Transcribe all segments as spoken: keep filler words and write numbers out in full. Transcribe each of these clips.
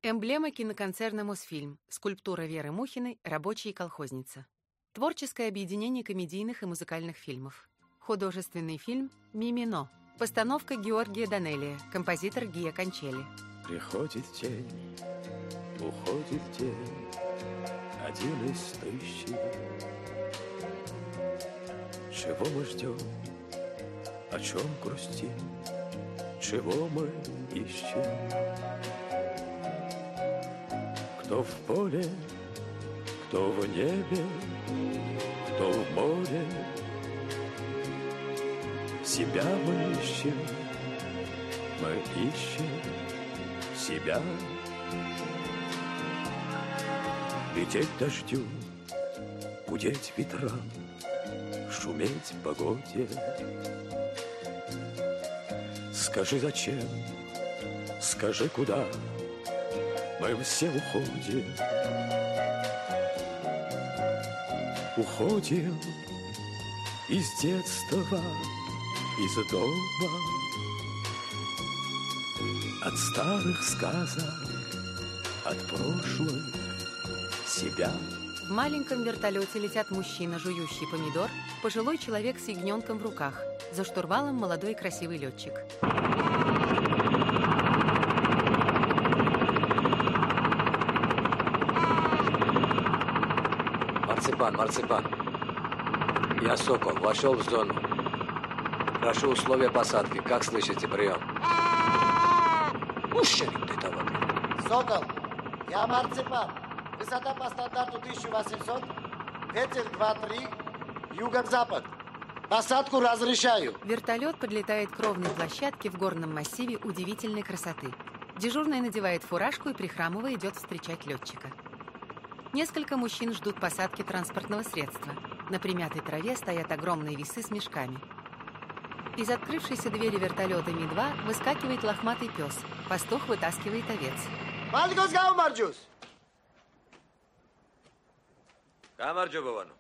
Эмблема киноконцерна «Мосфильм», скульптура Веры Мухиной «Рабочая и колхозница». Творческое объединение комедийных и музыкальных фильмов. Художественный фильм «Мимино». Постановка Георгия Данелия, композитор Гия Кончели. Приходит день, уходит день, один из тысячи. Чего мы ждем, о чем грустим, чего мы ищем? Кто в поле, кто в небе, кто в море. Себя мы ищем, мы ищем себя. Лететь дождю, гудеть ветрам, шуметь погоде. Скажи, зачем, скажи, куда мы все уходим. Уходим из детства, из дома, от старых сказок, от прошлой себя. В маленьком вертолете летят мужчина, жующий помидор, пожилой человек с ягненком в руках. За штурвалом молодой красивый летчик. Марципан, марципан. Я Сокол, вошел в зону. Прошу условия посадки. Как слышите, прием? Ущерб ты того. Сокол, я Марципан. Высота по стандарту тысяча восемьсот, ветер два-три, юго-запад. Посадку разрешаю. Вертолет подлетает к ровной площадке в горном массиве удивительной красоты. Дежурный надевает фуражку и, прихрамывая, идет встречать летчика. Несколько мужчин ждут посадки транспортного средства. На примятой траве стоят огромные весы с мешками. Из открывшейся двери вертолета Ми два выскакивает лохматый пес. Пастух вытаскивает овец. Мальгос гаумарджус! Камарджу Бовану.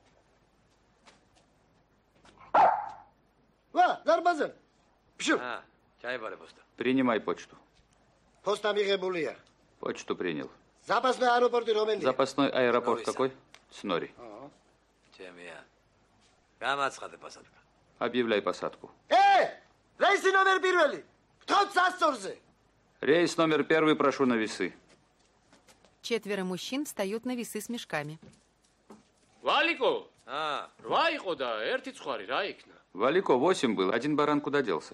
Ва, Дарбазен! Пшу! А, чай баре поста. Принимай почту. Поста мигебулия. Почту принял. Запасной аэропорт и Роменди. Запасной аэропорт какой? Снори. Чемия. Камацхады посадка. Объявляй посадку. Э! Рейси номер первый! Кто састорзе? Рейс номер первый, прошу на весы. Четверо мужчин встают на весы с мешками. Валико! А. Вайко, да, эрти цхуари, раикна. Валико, восемь был, один баран куда делся?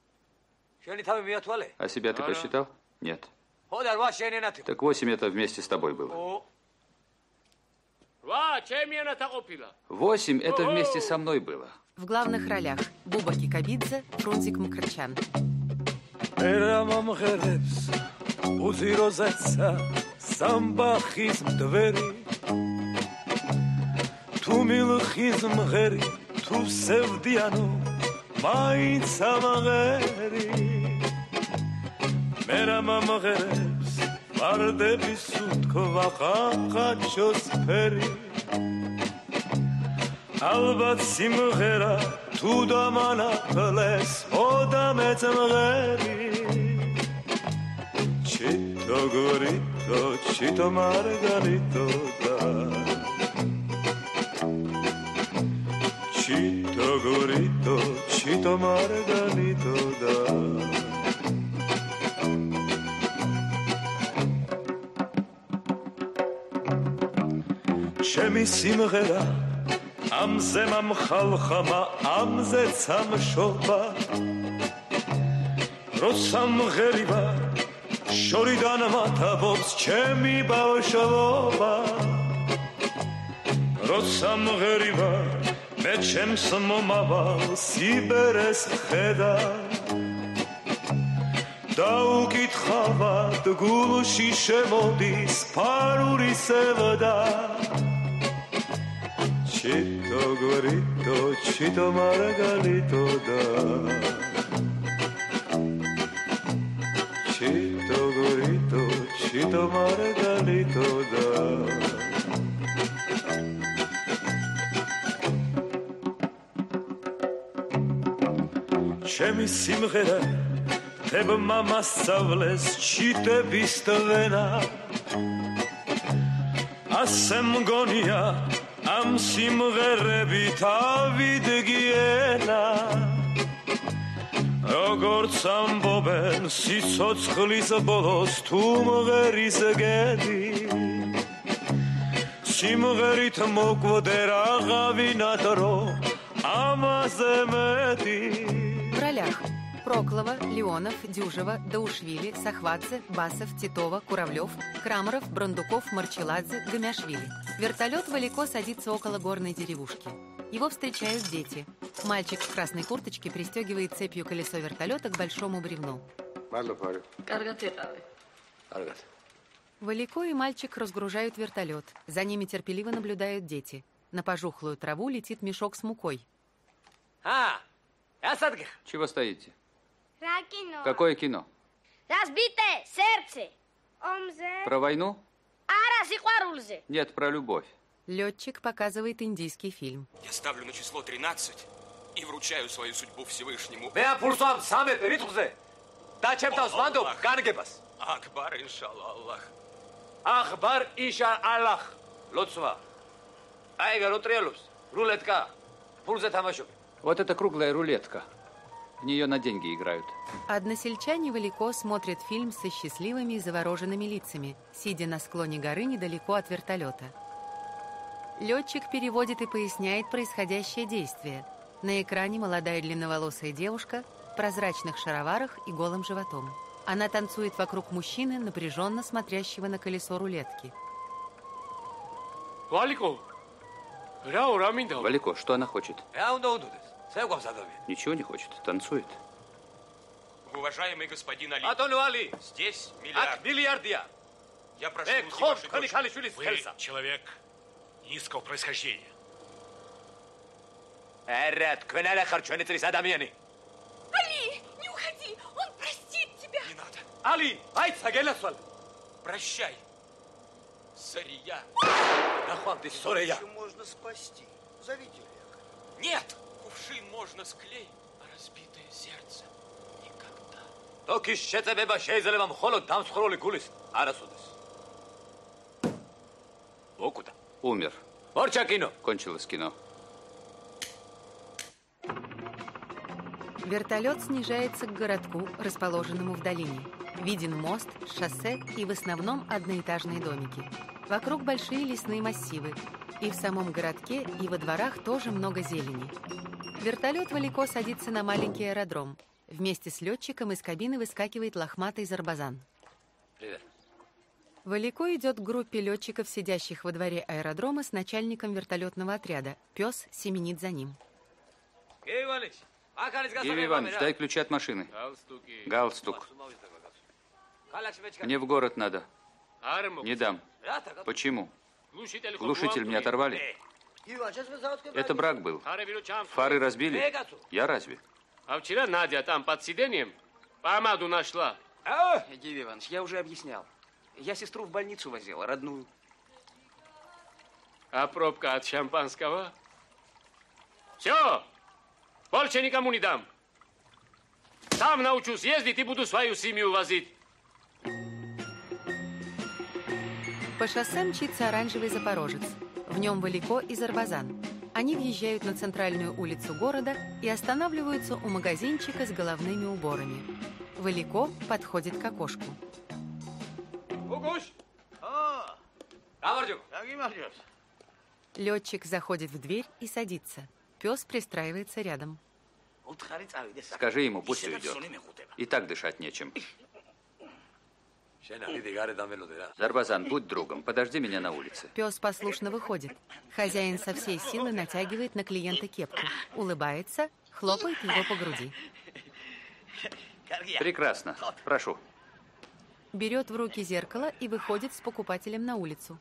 А себя ты Ара. посчитал? Нет. Ходар, ваш я не натив. Так восемь это вместе с тобой было. О. Ва, чемия такопила. Восемь это О-о. вместе со мной было. В главных ролях Буба Кикабидзе, Фрунзик Мкртчян. Эрамамღერებს უზიროზეცა სამბახის მდვერი თუ მილხის მღერი თუ სევდიანო მაინც ამღერი მერამამღერებს ვარდების უთქვა ხახაჩოს ფერი ალბათ სიმღერა თუ დამანახლეს ოდამეც მღერი Chito gorito, chito margarito da Chito gorito, chito margarito da Chemi simghera amze mamkhalkhama amze samshoba Rosam gheriba შორიდან მათაბობს ჩემი ბავშვობა როცა მღერივა მე ჩემს მომავალ სიბერეს ხედა დაუკითხავად გულში შემოდის ფარული სევდა ჩიტო გორიტო ჩიტო მარგალიტო და Chito gorito, chito margarito da Chemi simghera თებმა მასწავლეს ჩიტების ტვენა ასე მგონია ამ სიმღერებით ავიდგიენა როგორც ამბობენ სიცოცხლის ბოლოს თუ მღერის გედი სიმღერით მოკვდე რაღაცნაირად რომ ამაზე მეტი В ролях Проклова, Леонов, Дюжева, Даушвили, Сахвадзе, Басов, Титова, Куравлев, Крамаров, Брандуков, Марчеладзе, Гамяшвили. Вертолет Валико садится около горной деревушки. Его встречают дети. Мальчик в красной курточке пристегивает цепью колесо вертолета к большому бревну. Валико и мальчик разгружают вертолет. За ними терпеливо наблюдают дети. На пожухлую траву летит мешок с мукой. А, Чего стоите? Кино. Какое кино? Разбитое сердце. Про войну? Ара сикварулзе. Нет, про любовь. Летчик показывает индийский фильм. Я ставлю на число тринадцать и вручаю свою судьбу Всевышнему. Акбар, иншалла, Аллах. Ахбар иша Аллах. Лоцва. Ай, верутрелус. Рулетка. Пульза тамашук. Вот это круглая рулетка. В нее на деньги играют. Односельчане Валико смотрят фильм со счастливыми и завороженными лицами, сидя на склоне горы недалеко от вертолета. Летчик переводит и поясняет происходящее действие. На экране молодая длинноволосая девушка в прозрачных шароварах и голым животом. Она танцует вокруг мужчины, напряженно смотрящего на колесо рулетки. Валико, Рау Раминда. Валико, что она хочет? Ничего не хочет, танцует. Уважаемый господин Али, Атон Али. здесь Ак миллиард. миллиардия. Я прошу Э, руки хом, вашей коли дочери. хали шули Вы скельса. человек низкого происхождения. Эрет, квенеле харчуэни трис адамияни. Али, не уходи, он простит тебя. Не надо. Али, ай, сагелесвал. Прощай, Сария. Нахуан ты, Сорея. Еще можно спасти. Зовите лекаря. Нет, кувшин можно склеить, а разбитое сердце никогда. Токи შეწებება შეიძლება მხოლოდ დამსხვრული გულის არასოდეს. Окуда. Умер. Морча кино. Кончилось кино. Вертолет снижается к городку, расположенному в долине. Виден мост, шоссе и в основном одноэтажные домики. Вокруг большие лесные массивы. И в самом городке, и во дворах тоже много зелени. Вертолет Валико садится на маленький аэродром. Вместе с летчиком из кабины выскакивает лохматый Зарбазан. Привет. Валико идет к группе летчиков, сидящих во дворе аэродрома с начальником вертолетного отряда. Пес семенит за ним. Геевалич, Геви Иванович, дай ключи от машины. Галстуки. Галстук. Мне в город надо. Арму. Не дам. Почему? Глушитель, Глушитель мне оторвали. Иван, сейчас вы заводской Это брак был. Фары Фары разбили? Я разве? А вчера Надя там под сиденьем помаду нашла. Геви Иванович, я уже объяснял. Я сестру в больницу возила, родную. А пробка от шампанского? Все, больше никому не дам. Сам научусь ездить и буду свою семью возить. По шоссе мчится оранжевый запорожец. В нем Валико и Зарбазан. Они въезжают на центральную улицу города и останавливаются у магазинчика с головными уборами. Валико подходит к окошку. Летчик заходит в дверь и садится. Пес пристраивается рядом. Скажи ему, пусть уйдет. И так дышать нечем. Зарбазан, будь другом, подожди меня на улице. Пес послушно выходит. Хозяин со всей силы натягивает на клиента кепку. Улыбается, хлопает его по груди. Прекрасно. Прошу. Берет в руки зеркало и выходит с покупателем на улицу.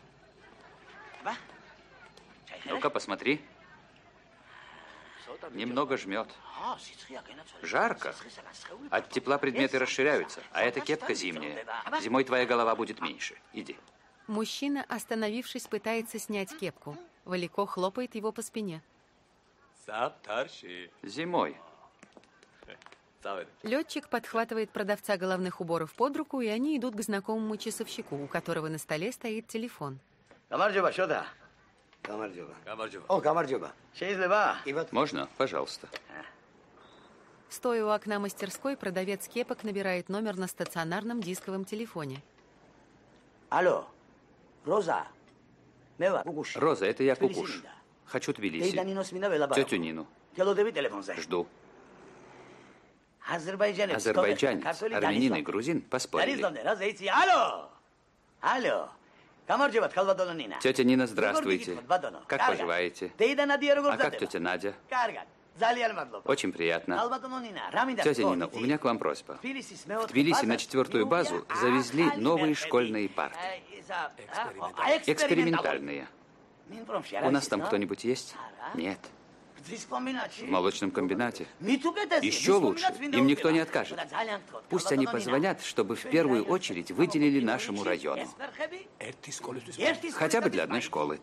Ну-ка, посмотри. Немного жмет. Жарко. От тепла предметы расширяются, а эта кепка зимняя. Зимой твоя голова будет меньше. Иди. Мужчина, остановившись, пытается снять кепку. Валико хлопает его по спине. Зимой. Летчик подхватывает продавца головных уборов под руку, и они идут к знакомому часовщику, у которого на столе стоит телефон. Камарджоба, что да? Камарджоба. О, Камарджоба. Можно? Пожалуйста. Стоя у окна мастерской, продавец кепок набирает номер на стационарном дисковом телефоне. Алло, Роза. Роза, это я Кукуш. Хочу Тбилиси. Тетю Нину. Жду. Азербайджанец, армянин и грузин поспорили. Алло! Алло! Тетя Нина, здравствуйте. Как поживаете? А как тетя Надя? Очень приятно. Тетя Нина, у меня к вам просьба. В Тбилиси на четвертую базу завезли новые школьные парты. Экспериментальные. У нас там кто-нибудь есть? Нет. В молочном комбинате. Еще лучше. Им никто не откажет. Пусть они позвонят, чтобы в первую очередь выделили нашему району. Хотя бы для одной школы.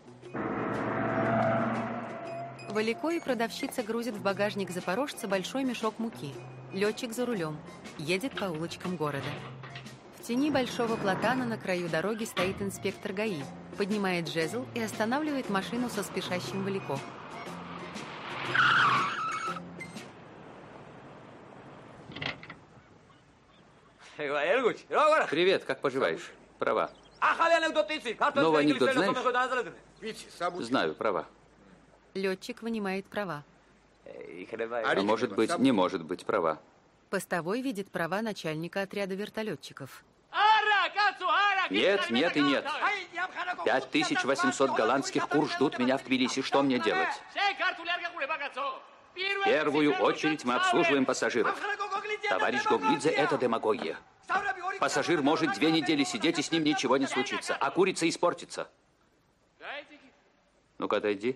Валико и продавщица грузят в багажник запорожца большой мешок муки. Летчик за рулем. Едет по улочкам города. В тени большого платана на краю дороги стоит инспектор ГАИ. Поднимает жезл и останавливает машину со спешащим Валико. Привет, как поживаешь? Права. Новый анекдот знаешь? Знаю, права. Летчик вынимает права. А может быть, не может быть права. Постовой видит права начальника отряда вертолетчиков. Нет, нет и нет. Пять тысяч восемьсот голландских кур ждут меня в Тбилиси. Что мне делать? В первую очередь мы обслуживаем пассажиров. Товарищ Гоглидзе, это демагогия. Пассажир может две недели сидеть, и с ним ничего не случится, а курица испортится. Ну-ка, отойди.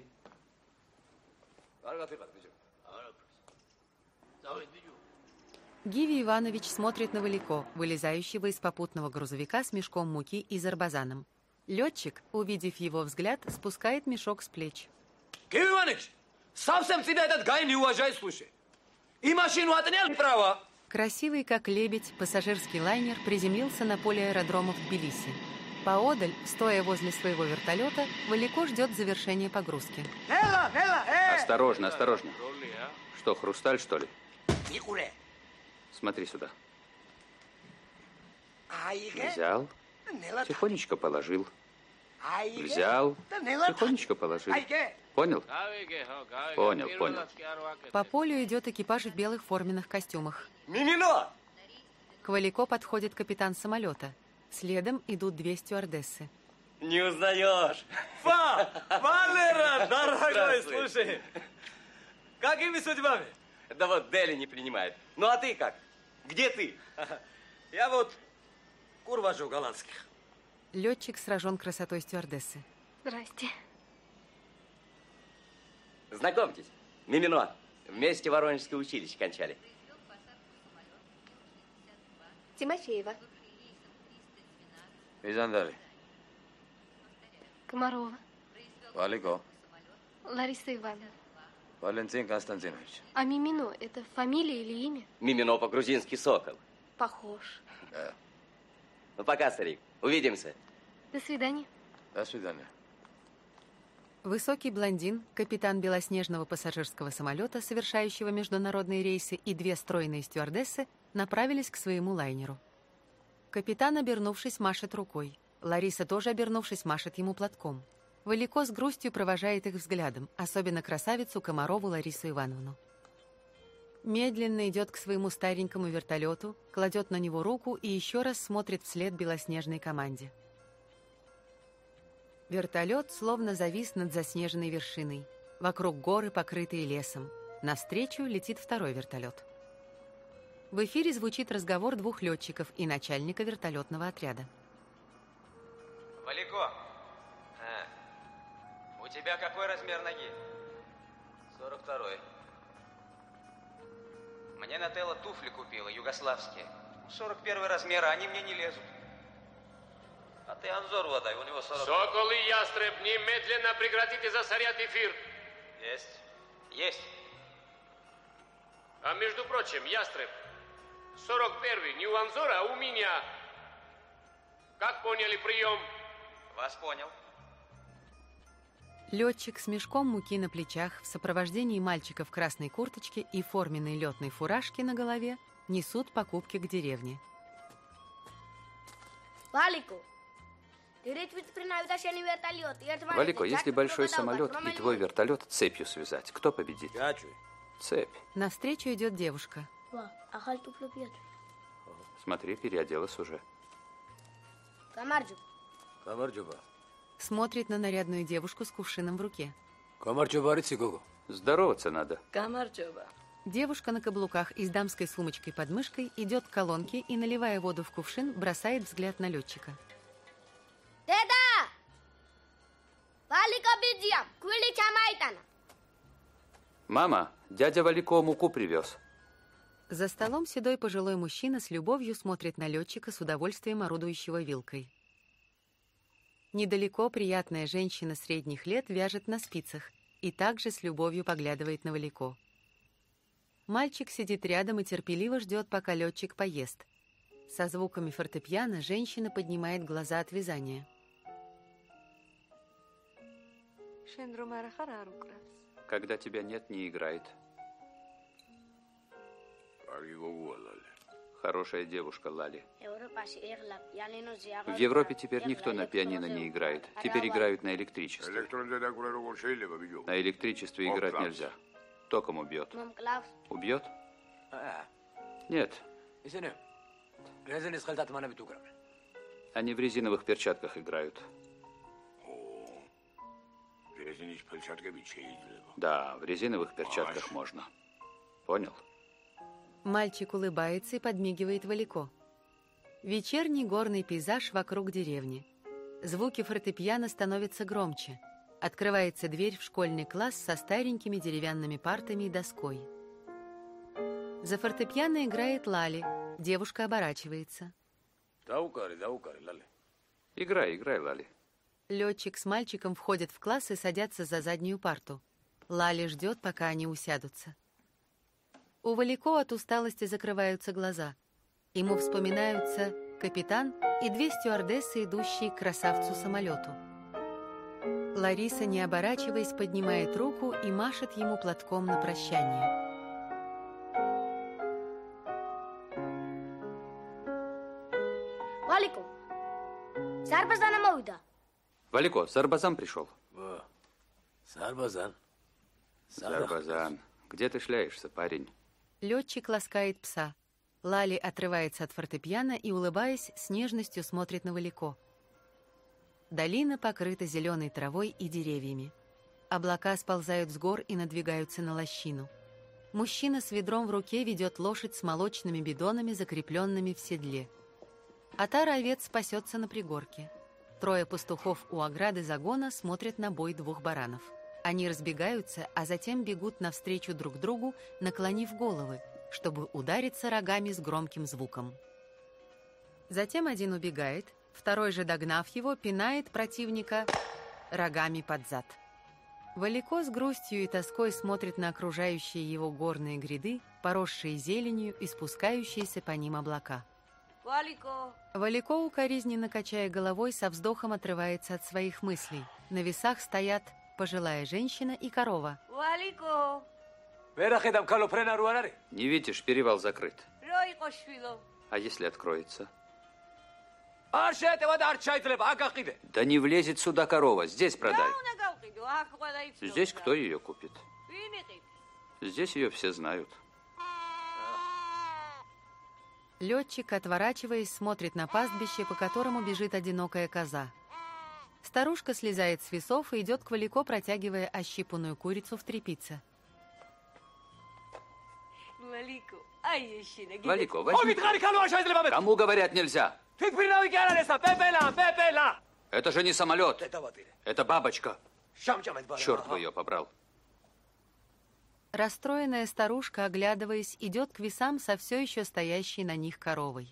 Гиви Иванович смотрит на Валико, вылезающего из попутного грузовика с мешком муки и зарбазаном. Летчик, увидев его взгляд, спускает мешок с плеч. Гиви Иванович, совсем тебя этот ГАИ не уважает, слушай. И машину отнял право. Красивый, как лебедь, пассажирский лайнер приземлился на поле аэродрома в Тбилиси. Поодаль, стоя возле своего вертолета, Валико ждет завершения погрузки. Осторожно, осторожно. Что, хрусталь, что ли? Смотри сюда. Взял, тихонечко положил. Взял, тихонечко положил. Понял? Понял, понял. По полю идет экипаж в белых форменных костюмах. Мимино! К Валико подходит капитан самолета. Следом идут две стюардессы. Не узнаешь? Фа! Валера, дорогой, слушай. Какими судьбами? Да вот Дели не принимает. Ну а ты как? Где ты? Я вот кур вожу голландских. Летчик сражен красотой стюардессы. Здрасте. Знакомьтесь, Мимино. Вместе Воронежское училище кончали. Тимофеева. Визандари. Комарова. Валико. Лариса Ивановна. Валентин Константинович. А Мимино – это фамилия или имя? Мимино по-грузински сокол. Похож. Да. Ну пока, старик. Увидимся. До свидания. До свидания. Высокий блондин, капитан белоснежного пассажирского самолета, совершающего международные рейсы, и две стройные стюардессы направились к своему лайнеру. Капитан, обернувшись, машет рукой. Лариса, тоже обернувшись, машет ему платком. Валико с грустью провожает их взглядом, особенно красавицу Комарову Ларису Ивановну. Медленно идет к своему старенькому вертолету, кладет на него руку и еще раз смотрит вслед белоснежной команде. Вертолет словно завис над заснеженной вершиной. Вокруг горы, покрытые лесом. Навстречу летит второй вертолет. В эфире звучит разговор двух летчиков и начальника вертолетного отряда. Валико, а, у тебя какой размер ноги? сорок второй. Мне Нателла туфли купила, югославские. сорок первый размер, а они мне не лезут. А ты Анзор водай, у него сорок. Сокол и Ястреб, немедленно прекратите засорять эфир. Есть. Есть. А между прочим, Ястреб, сорок первый не у Анзора, а у меня. Как поняли прием? Вас понял. Летчик с мешком муки на плечах в сопровождении мальчика в красной курточке и форменной летной фуражке на голове несут покупки к деревне. Валико, если большой самолет и твой вертолет цепью связать, кто победит? Цепь. Навстречу идет девушка. Смотри, переоделась уже. Смотрит на нарядную девушку с кувшином в руке. Здороваться надо. Девушка на каблуках и с дамской сумочкой под мышкой идет к колонке и, наливая воду в кувшин, бросает взгляд на летчика. Деда! Валико бидьям, квили чамайтана. Мама, дядя Валико муку привез. За столом седой пожилой мужчина с любовью смотрит на летчика, с удовольствием орудующего вилкой. Недалеко приятная женщина средних лет вяжет на спицах и также с любовью поглядывает на Валико. Мальчик сидит рядом и терпеливо ждет, пока летчик поест. Со звуками фортепиано женщина поднимает глаза от вязания. Когда тебя нет, не играет. Хорошая девушка, Лали. В Европе теперь никто на пианино не играет. Теперь играют на электричестве. На электричестве играть нельзя. Током убьет. Убьет? Нет. Они в резиновых перчатках играют. Да, в резиновых перчатках можно. Понял? Мальчик улыбается и подмигивает Валико. Вечерний горный пейзаж вокруг деревни. Звуки фортепиано становятся громче. Открывается дверь в школьный класс со старенькими деревянными партами и доской. За фортепиано играет Лали. Девушка оборачивается. Играй, играй, Лали. Летчик с мальчиком входят в класс и садятся за заднюю парту. Лали ждет, пока они усядутся. У Валико от усталости закрываются глаза. Ему вспоминаются капитан и две стюардессы, идущие к красавцу-самолету. Лариса, не оборачиваясь, поднимает руку и машет ему платком на прощание. Валико, Сарбазан мовда. Валико, Сарбазан пришел. Сарбазан. Сарбазан. Где ты шляешься, парень? Летчик ласкает пса. Лали отрывается от фортепиано и, улыбаясь, с нежностью смотрит на Валико. Долина покрыта зеленой травой и деревьями. Облака сползают с гор и надвигаются на лощину. Мужчина с ведром в руке ведет лошадь с молочными бидонами, закрепленными в седле. Отара овец спасется на пригорке. Трое пастухов у ограды загона смотрят на бой двух баранов. Они разбегаются, а затем бегут навстречу друг другу, наклонив головы, чтобы удариться рогами с громким звуком. Затем один убегает, второй же, догнав его, пинает противника рогами под зад. Валико с грустью и тоской смотрит на окружающие его горные гряды, поросшие зеленью и спускающиеся по ним облака. Валико! Валико, укоризненно качая головой, со вздохом отрывается от своих мыслей. На весах стоят пожилая женщина и корова. Валико! Не видишь, перевал закрыт. А если откроется? Да не влезет сюда корова, здесь продай. Здесь кто ее купит? Здесь ее все знают. Летчик, отворачиваясь, смотрит на пастбище, по которому бежит одинокая коза. Старушка слезает с весов и идет к Валико, протягивая ощипанную курицу в тряпице. Валико, возьми. Кому говорят нельзя? Это же не самолет. Это бабочка. Черт бы ее побрал. Расстроенная старушка, оглядываясь, идет к весам со все еще стоящей на них коровой.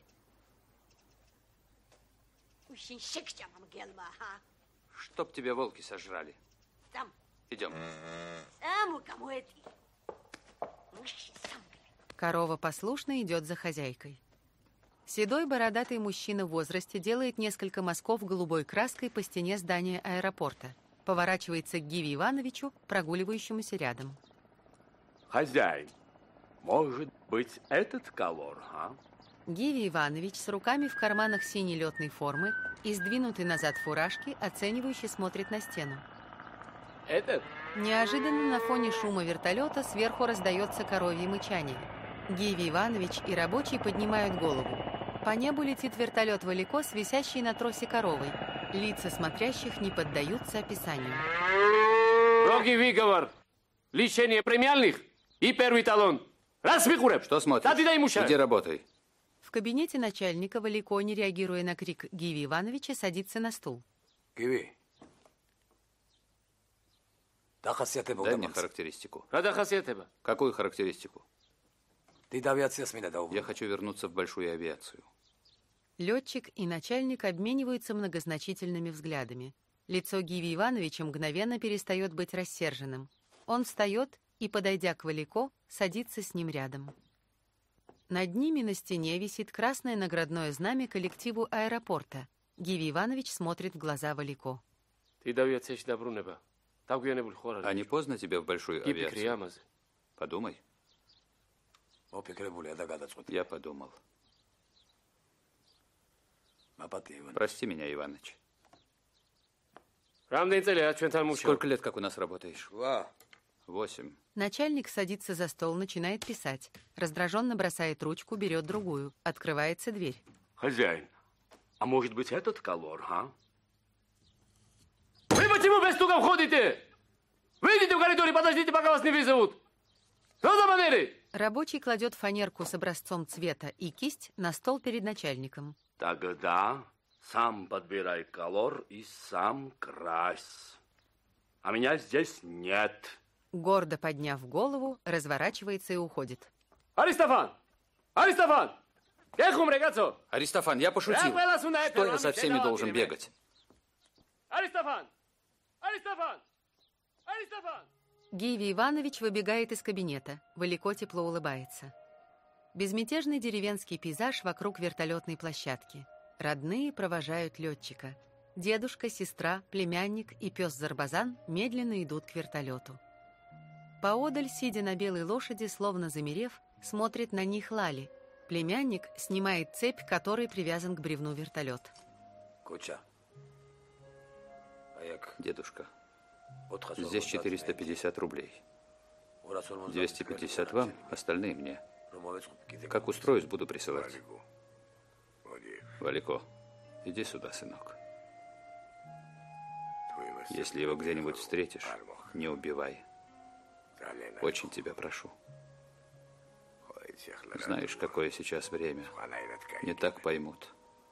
Чтоб тебя волки сожрали. Идем. Корова послушно идет за хозяйкой. Седой бородатый мужчина в возрасте делает несколько мазков голубой краской по стене здания аэропорта. Поворачивается к Гиве Ивановичу, прогуливающемуся рядом. Хозяин, может быть, этот колор, а? Гиви Иванович с руками в карманах синей летной формы и сдвинутой назад фуражки оценивающе смотрит на стену. Этот? Неожиданно на фоне шума вертолета сверху раздается коровье мычание. Гиви Иванович и рабочий поднимают голову. По небу летит вертолет Валико с висящей на тросе коровой. Лица смотрящих не поддаются описанию. Строгий выговор. Лишение премиальных и первый талон. Раз, Михурев! Что смотришь? Иди работай. В кабинете начальника Валико, не реагируя на крик Гиви Ивановича, садится на стул. Гиви. Дай мне характеристику. Рада Какую характеристику? Ты до авиации с меня дал. Я хочу вернуться в большую авиацию. Летчик и начальник обмениваются многозначительными взглядами. Лицо Гиви Ивановича мгновенно перестает быть рассерженным. Он встает и, подойдя к Валико, садится с ним рядом. Над ними на стене висит красное наградное знамя коллективу аэропорта. Гиви Иванович смотрит в глаза Валико. Ты до авиации добру неба. А не поздно тебе в большую авиацию? Подумай. Я подумал. Прости меня, Иваныч. Сколько лет, как у нас работаешь? Восемь. Начальник садится за стол, начинает писать. Раздраженно бросает ручку, берет другую. Открывается дверь. Хозяин, а может быть этот колор, а? Вы почему без стука входите? Выйдите в коридор и подождите, пока вас не вызовут. Что за манеры? Рабочий кладет фанерку с образцом цвета и кисть на стол перед начальником. Тогда сам подбирай колор и сам крась. А меня здесь нет. Гордо подняв голову, разворачивается и уходит. Аристофан! Аристофан! Аристофан, я пошутил. Что я со всеми должен бегать? Аристофан! Аристофан! Аристофан! Гиви Иванович выбегает из кабинета. Валико тепло улыбается. Безмятежный деревенский пейзаж вокруг вертолетной площадки. Родные провожают летчика. Дедушка, сестра, племянник и пес Зарбазан медленно идут к вертолету. Поодаль, сидя на белой лошади, словно замерев, смотрит на них Лали. Племянник снимает цепь, к которой привязан к бревну вертолет. Куча. Дедушка, здесь четыреста пятьдесят рублей. двести пятьдесят вам, остальные мне. Как устроюсь, буду присылать. Валико, иди сюда, сынок. Если его где-нибудь встретишь, не убивай. Очень тебя прошу. Знаешь, какое сейчас время. Не так поймут.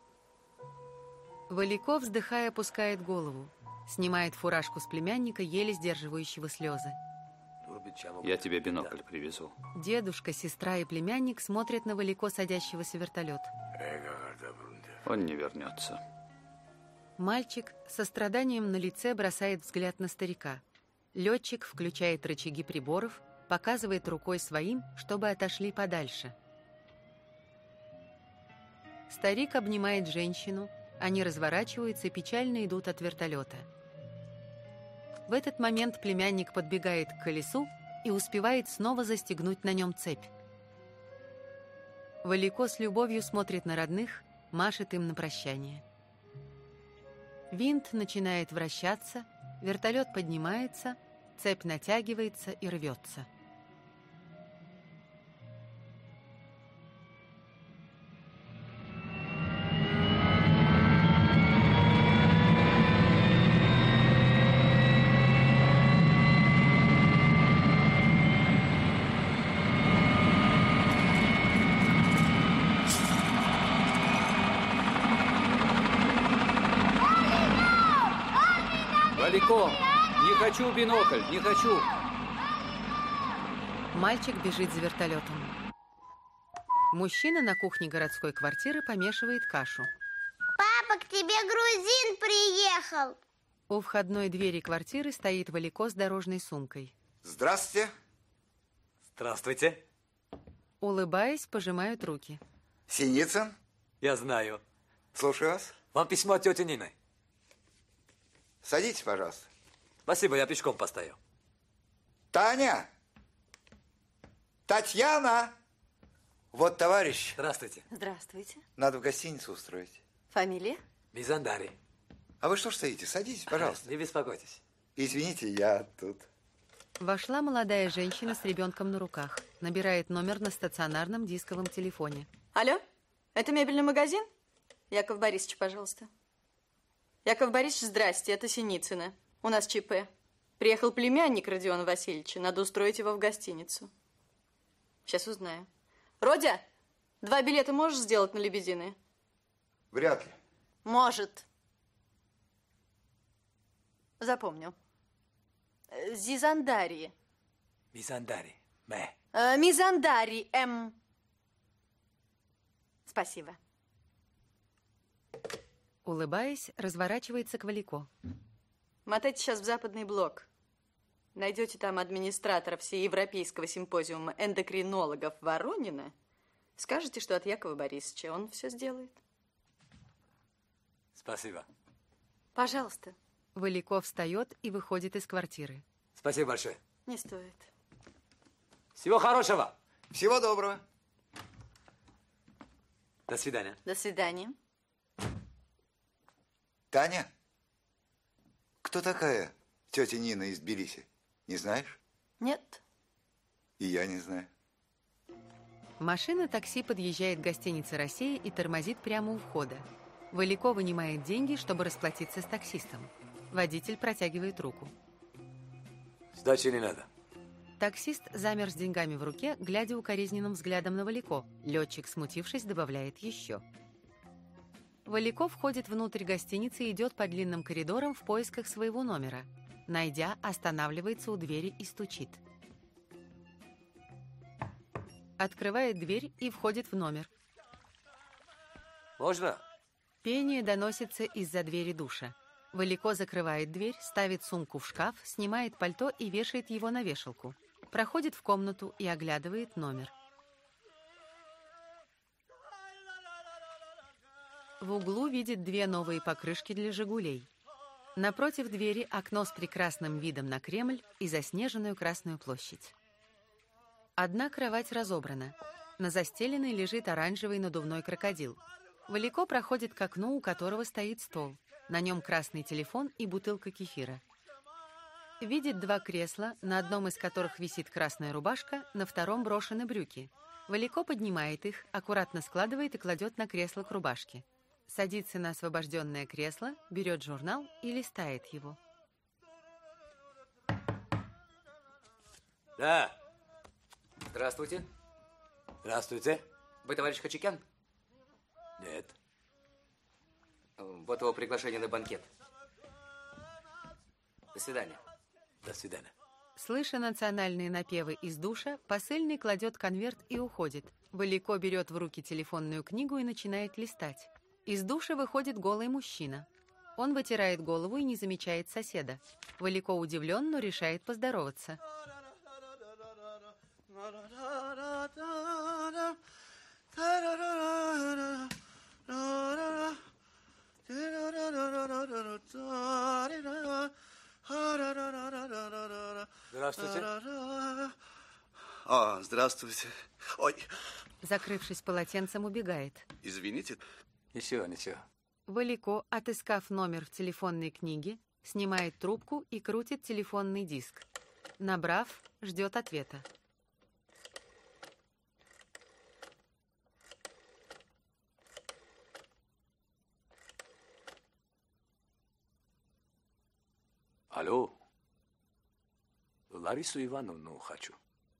Валико, вздыхая, опускает голову. Снимает фуражку с племянника, еле сдерживающего слезы. Я тебе бинокль привезу. Дедушка, сестра и племянник смотрят на Валико, садящегося в вертолет. Он не вернется. Мальчик со страданием на лице бросает взгляд на старика. Летчик включает рычаги приборов, показывает рукой своим, чтобы отошли подальше. Старик обнимает женщину, они разворачиваются и печально идут от вертолета. В этот момент племянник подбегает к колесу и успевает снова застегнуть на нем цепь. Валико с любовью смотрит на родных, машет им на прощание. Винт начинает вращаться, вертолет поднимается, цепь натягивается и рвется. Валико, не хочу бинокль, не хочу. Мальчик бежит за вертолетом. Мужчина на кухне городской квартиры помешивает кашу. Папа, к тебе грузин приехал. У входной двери квартиры стоит Валико с дорожной сумкой. Здравствуйте. Здравствуйте. Улыбаясь, пожимают руки. Синицын? Я знаю. Слушаю вас. Вам письмо от тети Нины. Садитесь, пожалуйста. Спасибо, я пешком постою. Таня! Татьяна! Вот товарищ. Здравствуйте. Здравствуйте. Надо в гостиницу устроить. Фамилия? Мизандари. А вы что ж стоите? Садитесь, пожалуйста. Не беспокойтесь. Извините, я тут. Вошла молодая женщина с ребенком на руках. Набирает номер на стационарном дисковом телефоне. Алло, это мебельный магазин? Яков Борисович, пожалуйста. Яков Борисович, здрасте, это Синицына. У нас ЧП. Приехал племянник Родиона Васильевича. Надо устроить его в гостиницу. Сейчас узнаю. Родя, два билета можешь сделать на Лебединое? Вряд ли. Может. Запомнил. Зизандари. Мизандари. Мэ. Э, Мизандари. М. Спасибо. Улыбаясь, разворачивается к Валико. Мотайте сейчас в западный блок. Найдете там администратора всеевропейского симпозиума эндокринологов Воронина. Скажете, что от Якова Борисовича. Он все сделает. Спасибо. Пожалуйста. Валико встает и выходит из квартиры. Спасибо большое. Не стоит. Всего хорошего. Всего доброго. До свидания. До свидания. Таня, кто такая тетя Нина из Тбилиси? Не знаешь? Нет. И я не знаю. Машина такси подъезжает к гостинице «Россия» и тормозит прямо у входа. Валико вынимает деньги, чтобы расплатиться с таксистом. Водитель протягивает руку. Сдачи не надо. Таксист замер с деньгами в руке, глядя укоризненным взглядом на Валико. Летчик, смутившись, добавляет еще. Валико входит внутрь гостиницы и идет по длинным коридорам в поисках своего номера. Найдя, останавливается у двери и стучит. Открывает дверь и входит в номер. Можно? Пение доносится из-за двери душа. Валико закрывает дверь, ставит сумку в шкаф, снимает пальто и вешает его на вешалку. Проходит в комнату и оглядывает номер. В углу видит две новые покрышки для «Жигулей». Напротив двери окно с прекрасным видом на Кремль и заснеженную Красную площадь. Одна кровать разобрана. На застеленной лежит оранжевый надувной крокодил. Валико проходит к окну, у которого стоит стол. На нем красный телефон и бутылка кефира. Видит два кресла, на одном из которых висит красная рубашка, на втором брошены брюки. Валико поднимает их, аккуратно складывает и кладет на кресло к рубашке. Садится на освобожденное кресло, берет журнал и листает его. Да. Здравствуйте. Здравствуйте. Вы товарищ Хачикян? Нет. Вот его приглашение на банкет. До свидания. До свидания. Слыша национальные напевы из душа, посыльный кладет конверт и уходит. Валико берет в руки телефонную книгу и начинает листать. Из душа выходит голый мужчина. Он вытирает голову и не замечает соседа. Валико удивлен, но решает поздороваться. Здравствуйте. А, здравствуйте. Ой. Закрывшись полотенцем, убегает. Извините. Ничего, ничего. Валико, отыскав номер в телефонной книге, снимает трубку и крутит телефонный диск. Набрав, ждет ответа. Алло. Ларису Ивановну хочу.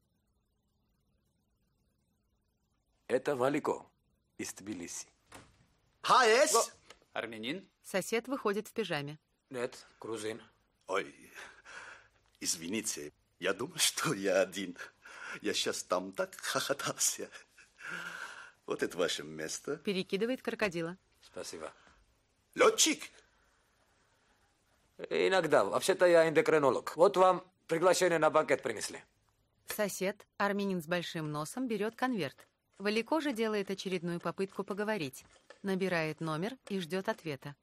Это Валико из Тбилиси. Хаес? Армянин? Сосед выходит в пижаме. Нет, грузин. Ой, извините, я думал, что я один. Я сейчас там так хохотался. Вот это ваше место. Перекидывает крокодила. Спасибо. Летчик? Иногда. Вообще-то я эндокринолог. Вот вам приглашение на банкет принесли. Сосед, армянин с большим носом, берет конверт. Валико же делает очередную попытку поговорить. Набирает номер и ждет ответа.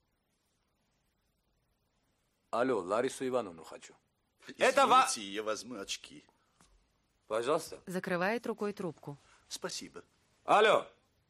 Алло, Ларису Ивановну хочу. Это ва... я возьму очки. Пожалуйста. Закрывает рукой трубку. Спасибо. Алло.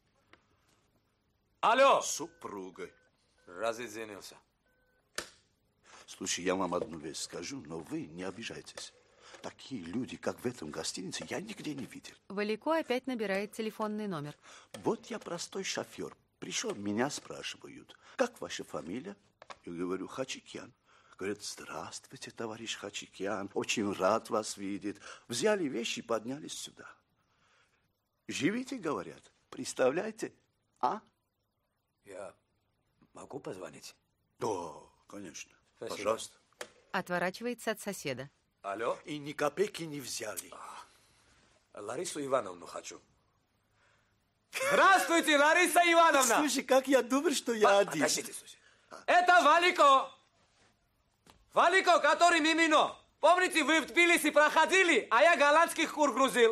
Алло. Супругой. Разъединился. Слушай, я вам одну вещь скажу, но вы не обижайтесь. Такие люди, как в этом гостинице, я нигде не видел. Валико опять набирает телефонный номер. Вот я простой шофер. Пришел, меня спрашивают, как ваша фамилия? Я говорю, Хачикян. Говорят, здравствуйте, товарищ Хачикян, очень рад вас видеть. Взяли вещи и поднялись сюда. Живите, говорят, представляете, а? Я могу позвонить? Да, конечно. Спасибо. Пожалуйста. Отворачивается от соседа. Алло? И ни копейки не взяли. Ларису Ивановну хочу. Здравствуйте, Лариса Ивановна! Слушай, как я думал, что я а, один. Подождите, слушай. Это Валико. Валико, который Мимино. Помните, вы в Тбилиси проходили, а я голландских кур грузил?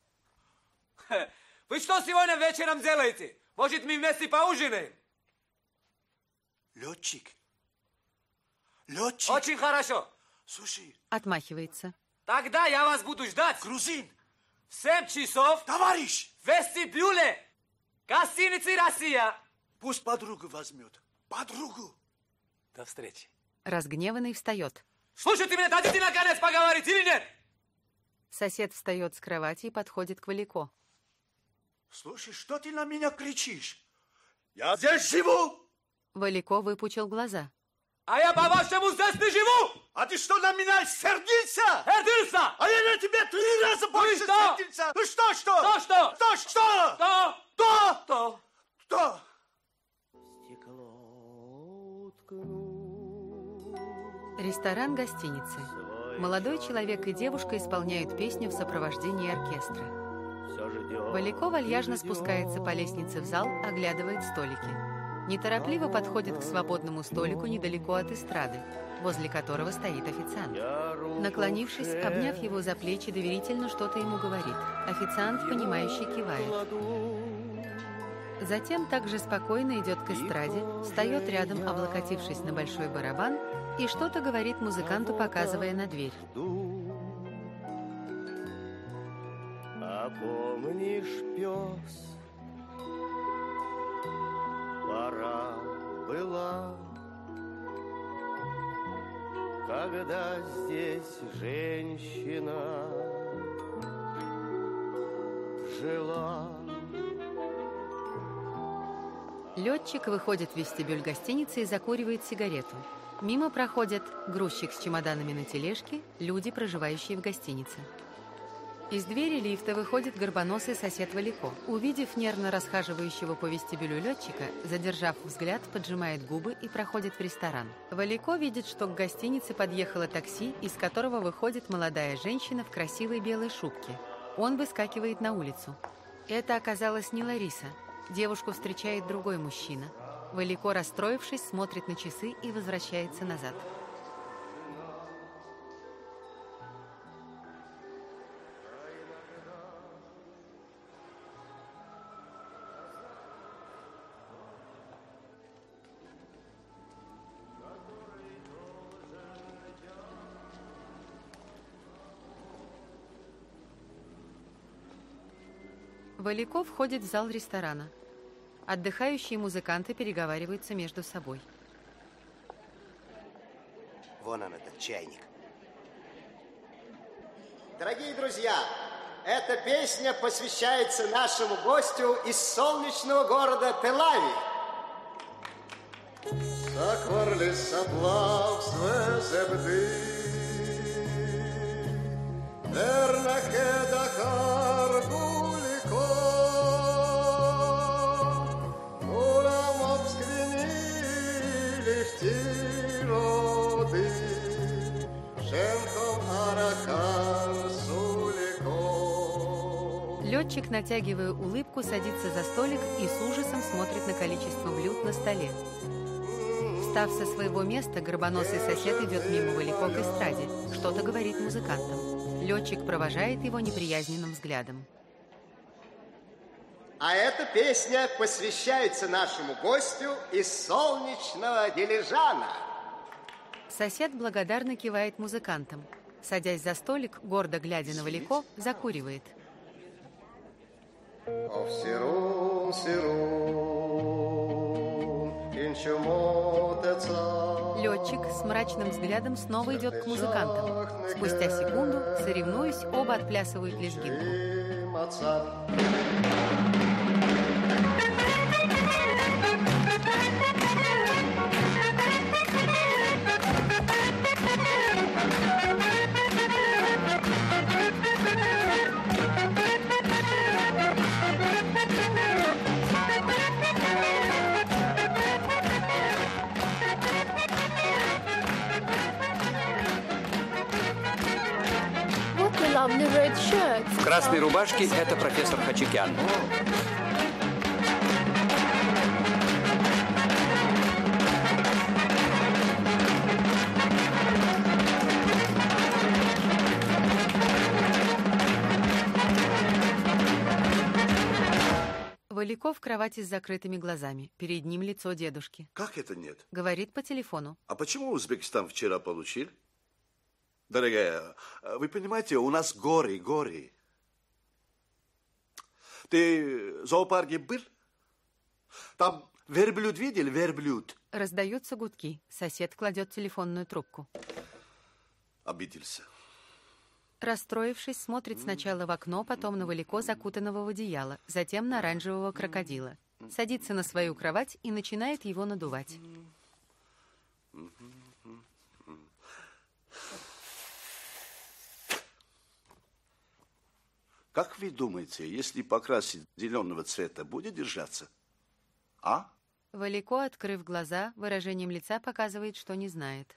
Вы что сегодня вечером делаете? Может, мы вместе поужинаем? Летчик. Летчик. Очень хорошо. Слушай. Отмахивается. Тогда я вас буду ждать. Грузин. В семь часов. Товарищ. В вестибюле. Гостиницы «Россия». Пусть подругу возьмет. Подругу. До встречи. Разгневанный встает. Слушайте меня, дадите наконец поговорить или нет? Сосед встает с кровати и подходит к Валико. Слушай, что ты на меня кричишь? Я здесь живу. Валико выпучил глаза. А я по-вашему здесь не живу! А ты что, на меня сердился? Сердился! А я на тебя три раза больше что? сердился! Ну что, что? Что, что? Что, что? Что? Что? Что? Что? Ресторан гостиницы. Молодой человек и девушка исполняют песню в сопровождении оркестра. Валико вальяжно спускается по лестнице в зал, оглядывает столики. Неторопливо подходит к свободному столику недалеко от эстрады, возле которого стоит официант. Наклонившись, обняв его за плечи, доверительно что-то ему говорит. Официант, понимающе кивает. Затем также спокойно идет к эстраде, встает рядом, облокотившись на большой барабан, и что-то говорит музыканту, показывая на дверь. А помнишь, пес, пора была, когда здесь женщина жила. Летчик выходит в вестибюль гостиницы и закуривает сигарету. Мимо проходят грузчик с чемоданами на тележке, люди, проживающие в гостинице. Из двери лифта выходит горбоносый сосед Валико. Увидев нервно расхаживающего по вестибюлю летчика, задержав взгляд, поджимает губы и проходит в ресторан. Валико видит, что к гостинице подъехало такси, из которого выходит молодая женщина в красивой белой шубке. Он выскакивает на улицу. Это оказалась не Лариса. Девушку встречает другой мужчина. Валико, расстроившись, смотрит на часы и возвращается назад. Валико входит в зал ресторана. Отдыхающие музыканты переговариваются между собой. Вон он, этот чайник. Дорогие друзья, эта песня посвящается нашему гостю из солнечного города Тель-Авив. Сакварли саплав свезебды, Эрнахеда харгулико, Урам обсквинили в тироды, Шенхом аракан сулико. Летчик, натягивая улыбку, садится за столик и с ужасом смотрит на количество блюд на столе. Встав со своего места, горбоносый сосед идет мимо Валико к эстраде. Что-то говорит музыкантам. Летчик провожает его неприязненным взглядом. А эта песня посвящается нашему гостю из солнечного Дилижана. Сосед благодарно кивает музыкантам. Садясь за столик, гордо глядя на Валико, закуривает. Летчик с мрачным взглядом снова идет к музыкантам. Спустя секунду, соревнуясь, оба отплясывают лезгинку. В красной рубашке это профессор Хачикян. Валико в кровати с закрытыми глазами. Перед ним лицо дедушки. Как это нет? Говорит по телефону. А почему Узбекистан вчера получил? Дорогая, вы понимаете, у нас горы, горы. Ты в зоопарке был? Там верблюд видел, верблюд? Раздаются гудки. Сосед кладет телефонную трубку. Обиделся. Расстроившись, смотрит сначала в окно, потом на Валико, закутанного в одеяло, затем на оранжевого крокодила. Садится на свою кровать и начинает его надувать. Как вы думаете, если покрасить зеленого цвета, будет держаться? А? Валико, открыв глаза, выражением лица показывает, что не знает.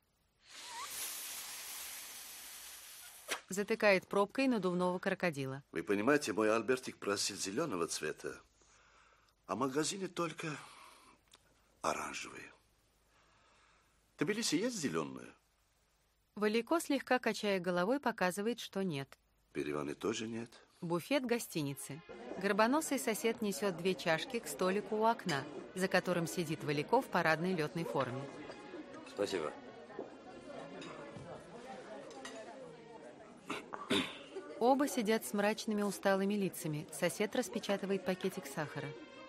Затыкает пробкой надувного крокодила. Вы понимаете, мой Альбертик просит зеленого цвета, а в магазине только оранжевые. В Тбилиси есть зеленые? Валико, слегка качая головой, показывает, что нет. В Ереване тоже нет. Буфет гостиницы. Горбоносый сосед несет две чашки к столику у окна, за которым сидит Валико в парадной летной форме. Спасибо. Оба сидят с мрачными усталыми лицами. Сосед распечатывает пакетик сахара.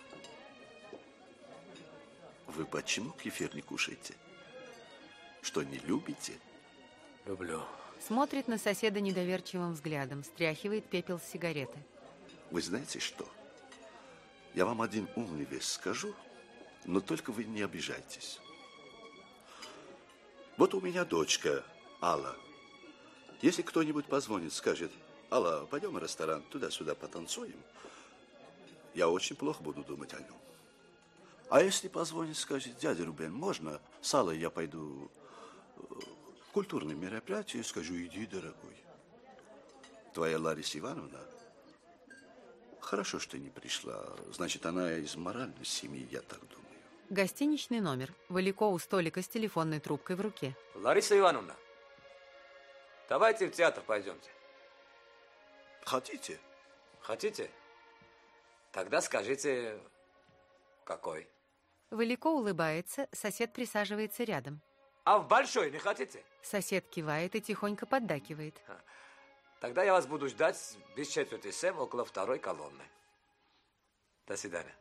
Вы почему кефир не кушаете? Что, не любите? Люблю. Смотрит на соседа недоверчивым взглядом, стряхивает пепел с сигареты. Вы знаете что? Я вам один умный вещь скажу, но только вы не обижайтесь. Вот у меня дочка Алла. Если кто-нибудь позвонит, скажет: Алла, пойдем в ресторан, туда-сюда потанцуем, я очень плохо буду думать о нем. А если позвонит, скажет: дядя Рубен, можно с Аллой я пойду в культурное мероприятие, скажу: иди, дорогой. Твоя Лариса Ивановна, хорошо, что не пришла. Значит, она из моральной семьи, я так думаю. Гостиничный номер. Валико у столика с телефонной трубкой в руке. Лариса Ивановна, давайте в театр пойдемте. Хотите? Хотите? Тогда скажите, какой? Валико улыбается, сосед присаживается рядом. А в большой не хотите? Сосед кивает и тихонько поддакивает. Тогда я вас буду ждать без четверти семь около второй колонны. До свидания.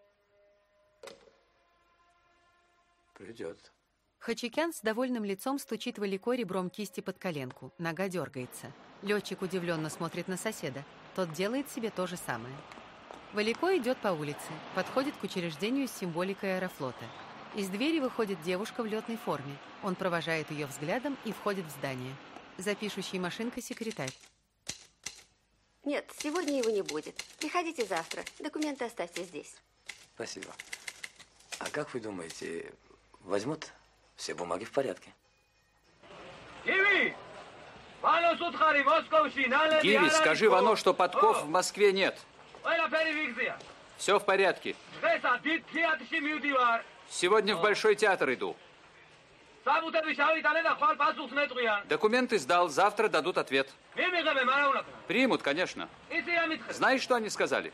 Придет. Хачикян с довольным лицом стучит Валико ребром кисти под коленку. Нога дергается. Летчик удивленно смотрит на соседа. Тот делает себе то же самое. Валико идет по улице, подходит к учреждению с символикой Аэрофлота. Из двери выходит девушка в летной форме. Он провожает ее взглядом и входит в здание. За пишущей машинкой секретарь. Нет, сегодня его не будет. Приходите завтра. Документы оставьте здесь. Спасибо. А как вы думаете, возьмут все бумаги в порядке? Киви, скажи Вано, что подков в Москве нет. Все в порядке. Сегодня в Большой театр иду. Документы сдал, завтра дадут ответ. Примут, конечно. Знаешь, что они сказали?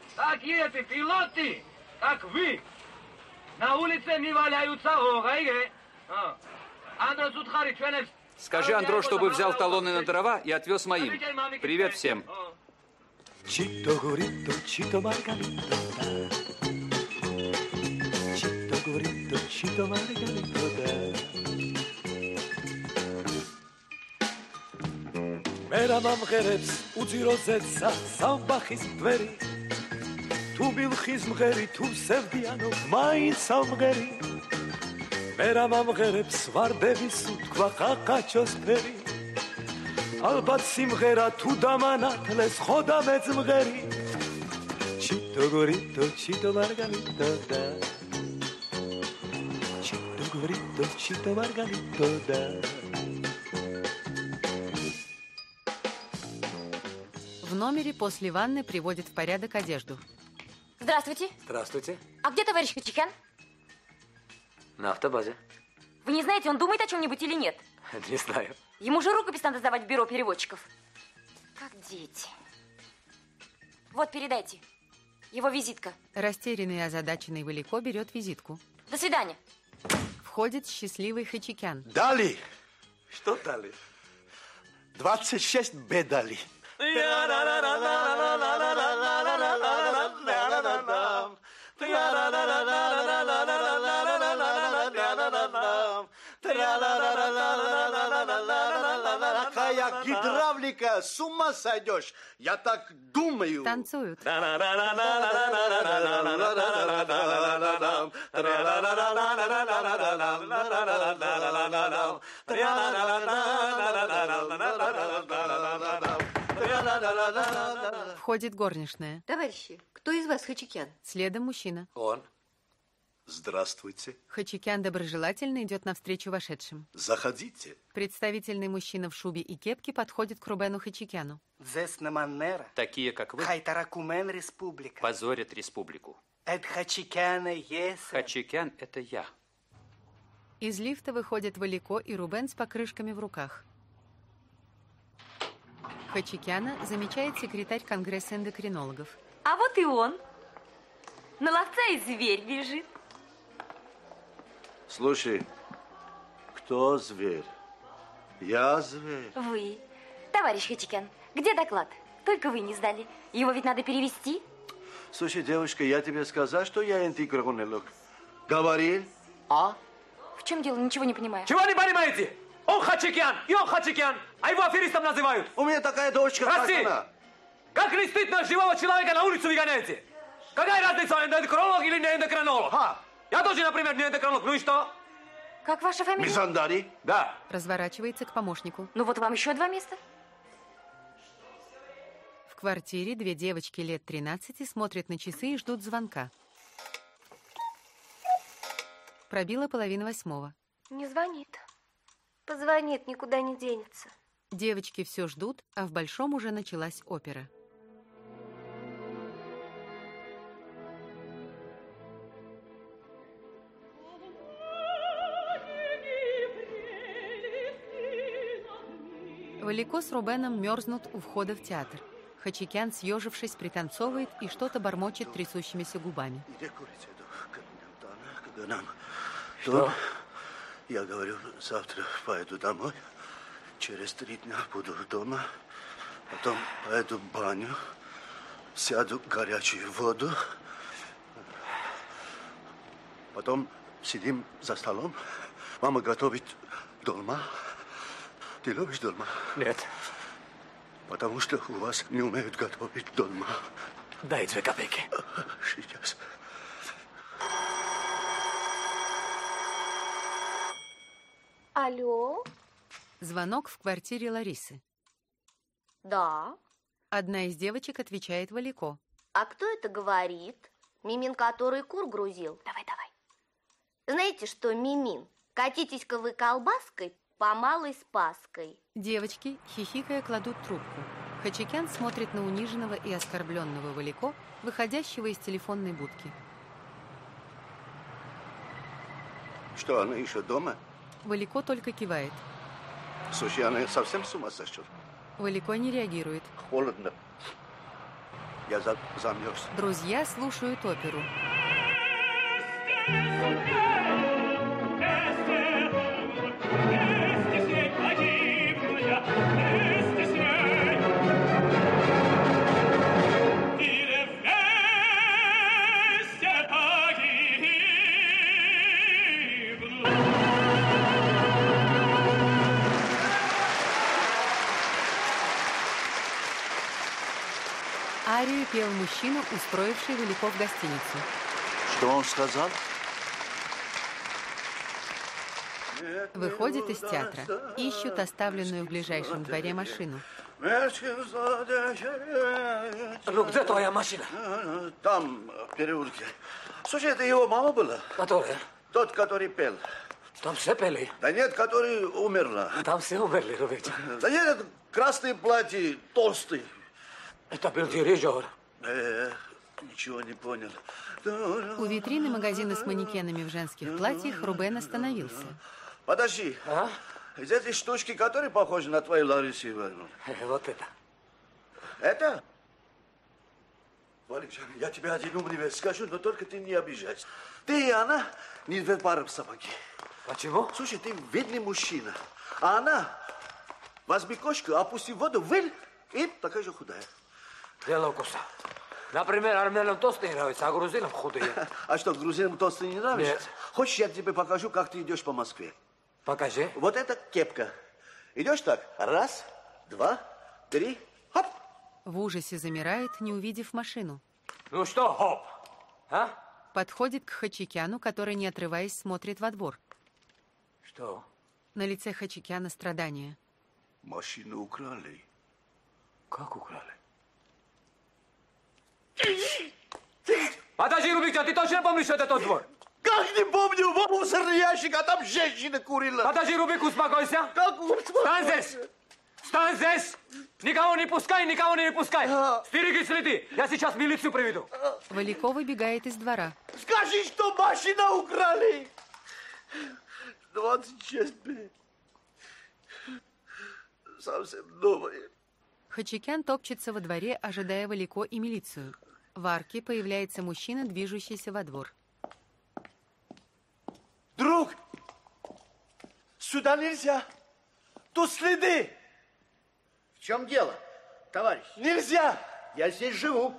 Как вы. На улице не валяются огайги. Скажи Андро, чтобы взял талоны на дрова и отвез моим. Привет всем. Чито гурито, чито маргарито, да. Чито гурито, чито маргарито, да. Мера мамღერებს უძიროზეცა სამბახის მღერი თუ მილხის მღერი თუ სევდიანო მაინც სამღერი მერა მამღერებს ვარდების უთქვა ყაყაჩოს ფერი ალბათ სიმღერა თუ დამანათლეს ხოდა მეძმღერი ჩიტო გორიტო ჩიტო მარგალიტო და ჩიტო გორიტო ჩიტო მარგალიტო და В номере после ванны приводит в порядок одежду. Здравствуйте. Здравствуйте. А где товарищ Хачикян? На автобазе. Вы не знаете, он думает о чем-нибудь или нет? Не знаю. Ему же рукопись надо сдавать в бюро переводчиков. Как дети. Вот, передайте. Его визитка. Растерянный и озадаченный Валико берет визитку. До свидания. Входит счастливый Хачикян. Дали. Что дали? двадцать шесть б дали. Какая гидравлика, с ума сойдешь. Я так думаю. Танцуют. Входит горничная. Товарищи, кто из вас Хачикян? Следом мужчина. Он. Здравствуйте. Хачикян доброжелательно идет навстречу вошедшим. Заходите. Представительный мужчина в шубе и кепке подходит к Рубену Хачикяну. Такие, как вы, позорят республику. Хачикян – это я. Из лифта выходят Валико и Рубен с покрышками в руках. Хачикяна замечает секретарь Конгресса эндокринологов. А вот и он. На ловца и зверь бежит. Слушай, кто зверь? Я зверь. Вы. Товарищ Хачикян, где доклад? Только вы не сдали. Его ведь надо перевести. Слушай, девушка, я тебе сказал, что я эндокринолог. Говори. А? В чем дело? Ничего не понимаю. Чего не понимаете? Он Хачикян, и он Хачикян, а его аферистом называют. У меня такая дочка. Прости, как не стыдно живого человека на улицу выгоняете? Какая разница, эндокринолог или не эндокринолог? А? Я тоже, например, не эндокринолог. Ну и что? Как ваша фамилия? Мизандари. Да. Разворачивается к помощнику. Ну вот вам еще два места. В квартире две девочки лет тринадцати смотрят на часы и ждут звонка. Пробила половина восьмого. Не звонит. Позвонит, никуда не денется. Девочки все ждут, а в Большом уже началась опера. Валико с Рубеном мерзнут у входа в театр. Хачикян, съежившись, пританцовывает и что-то бормочет трясущимися губами. Что? Я говорю, завтра поеду домой, через три дня буду дома, потом поеду в баню, сяду в горячую воду, потом сидим за столом, мама готовит долма. Ты любишь долма? Нет. Потому что у вас не умеют готовить долма. Дай две копейки. Сейчас. Алло? Звонок в квартире Ларисы. Да. Одна из девочек отвечает Валико. А кто это говорит? Мимин, который кур грузил? Давай, давай. Знаете что, Мимин, катитесь-ка вы колбаской по малой Спасской. Девочки, хихикая, кладут трубку. Хачикян смотрит на униженного и оскорбленного Валико, выходящего из телефонной будки. Что, она еще дома? Валико только кивает. Слушай, она совсем с ума сошла? Валико не реагирует. Холодно. Я за... замерз. Друзья слушают оперу. Арию пел мужчина, устроивший Валико в гостиницу. Что он сказал? Выходит из театра. Ищут оставленную в ближайшем дворе машину. Ну, где твоя машина? Там, в переулке. Слушай, это его мама была? Которая? Тот, который пел. Там все пели? Да нет, который умерла. Там все умерли, Рубик. Да нет, это красное платье, толстый. Это был дирижер. Э, ничего не понял. У витрины магазина с манекенами в женских платьях Рубен остановился. Подожди. А? Из этой штучки, которые похожи на твою Ларису Ивановну? Вот это. Это? Валик, я тебе один умный вещь скажу, но только ты не обижайся. Ты и она не две пары в сапоги. Почему? Слушай, ты видный мужчина, а она возьми кошку, опусти в воду, выль, и такая же худая. Дело вкуса. Например, армянам толстые нравятся, а грузинам худые. А что, грузинам толстые не нравятся? Нет. Хочешь, я тебе покажу, как ты идешь по Москве? Покажи. Вот это кепка. Идешь так, раз, два, три, хоп. В ужасе замирает, не увидев машину. Ну что, хоп, а? Подходит к Хачикяну, который, не отрываясь, смотрит во двор. Что? На лице Хачикяна страдания. Машину украли. Как украли? Подожди, Рубик, ты точно помнишь, что это тот двор? Как не помню, вот мусорный ящик, а там женщина курила. Подожди, Рубик, успокойся. Как успокойся? Стань здесь! Стань здесь! Никого не пускай, никого не пускай! Стереги следы, я сейчас милицию приведу. Валико выбегает из двора. Скажи, что машину украли! двадцать шесть бэ. Совсем новая. Хачикян топчется во дворе, ожидая Валико и милицию. В арке появляется мужчина, движущийся во двор. Друг, сюда нельзя. Тут следы. В чем дело, товарищ? Нельзя. Я здесь живу.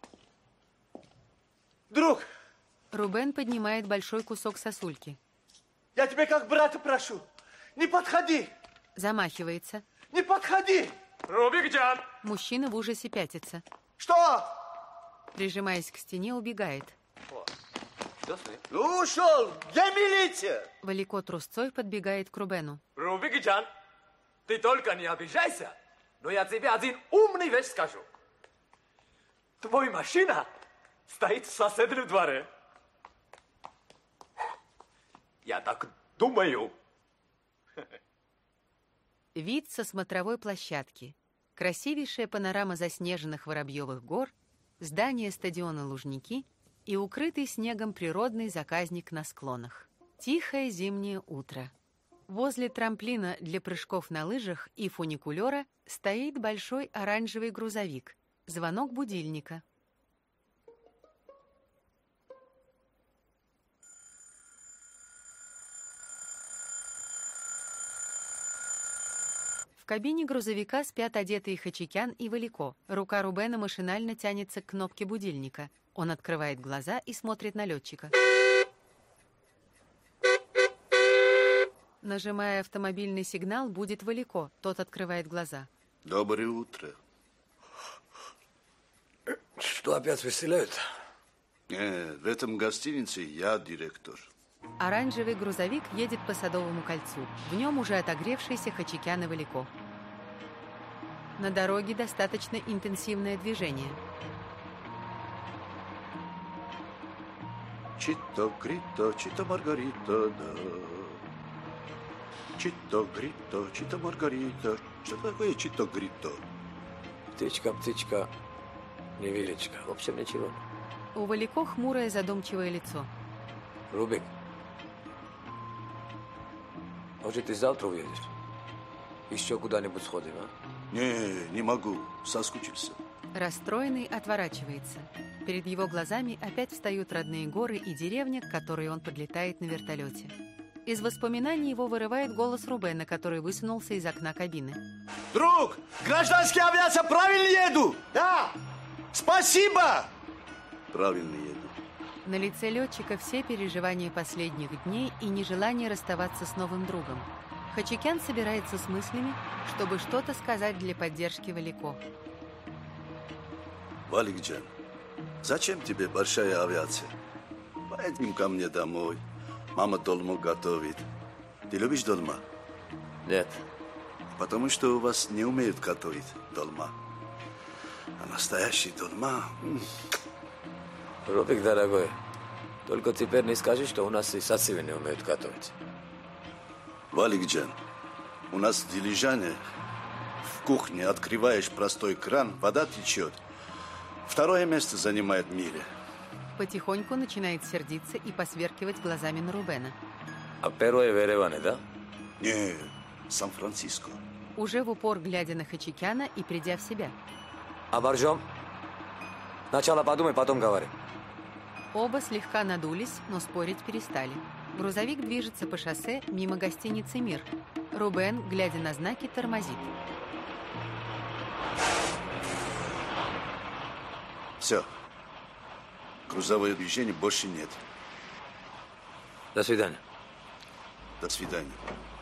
Друг. Рубен поднимает большой кусок сосульки. Я тебя как брата прошу. Не подходи. Замахивается. Не подходи. Рубик-джан. Мужчина в ужасе пятится. Что? Прижимаясь к стене, убегает. Что с ним? Ну, ушел. Где милиция? Валико трусцой подбегает к Рубену. Рубик-джан, ты только не обижайся, но я тебе один умный вещь скажу. Твоя машина стоит в соседнем дворе. Я так думаю. Вид со смотровой площадки. Красивейшая панорама заснеженных Воробьевых гор, здание стадиона Лужники и укрытый снегом природный заказник на склонах. Тихое зимнее утро. Возле трамплина для прыжков на лыжах и фуникулера стоит большой оранжевый грузовик. Звонок будильника. В кабине грузовика спят одетые Хачикян и Валико. Рука Рубена машинально тянется к кнопке будильника. Он открывает глаза и смотрит на летчика. Нажимая автомобильный сигнал, будет Валико. Тот открывает глаза. Доброе утро. Что опять веселяют? Нет, в этом гостинице я директор. Оранжевый грузовик едет по Садовому кольцу. В нем уже отогревшиеся Хачикян и Валико. На дороге достаточно интенсивное движение. Чито грито, чито маргарита, да. Чито грито, чито маргарита. Что такое чито грито? Птичка, птичка, невеличка. В общем, ничего. У Валико хмурое задумчивое лицо. Рубик, Может, ты завтра уедешь? Еще куда-нибудь сходим, а? Не, не могу. Соскучился. Расстроенный отворачивается. Перед его глазами опять встают родные горы и деревня, к которой он подлетает на вертолете. Из воспоминаний его вырывает голос Рубена, который высунулся из окна кабины. Друг, гражданская авиация правильно еду? Да! Спасибо! Правильно еду. На лице летчика все переживания последних дней и нежелание расставаться с новым другом. Хачикян собирается с мыслями, чтобы что-то сказать для поддержки Валико. Валикджан, зачем тебе большая авиация? Поедем ко мне домой. Мама долму готовит. Ты любишь долма? Нет. Потому что у вас не умеют готовить долма. А настоящий долма... Рубик, дорогой, только теперь не скажи, что у нас и сациви не умеют готовить. Валикджан, у нас в Дилижане в кухне открываешь простой кран, вода течет. Второе место занимает в мире. Потихоньку начинает сердиться и посверкивать глазами на Рубена. А первое в Ереване, да? Не, Сан-Франциско. Уже в упор глядя на Хачикяна и придя в себя. А боржом? Сначала подумай, потом говори. Оба слегка надулись, но спорить перестали. Грузовик движется по шоссе мимо гостиницы «Мир». Рубен, глядя на знаки, тормозит. Все. Грузовое движение больше нет. До свидания. До свидания.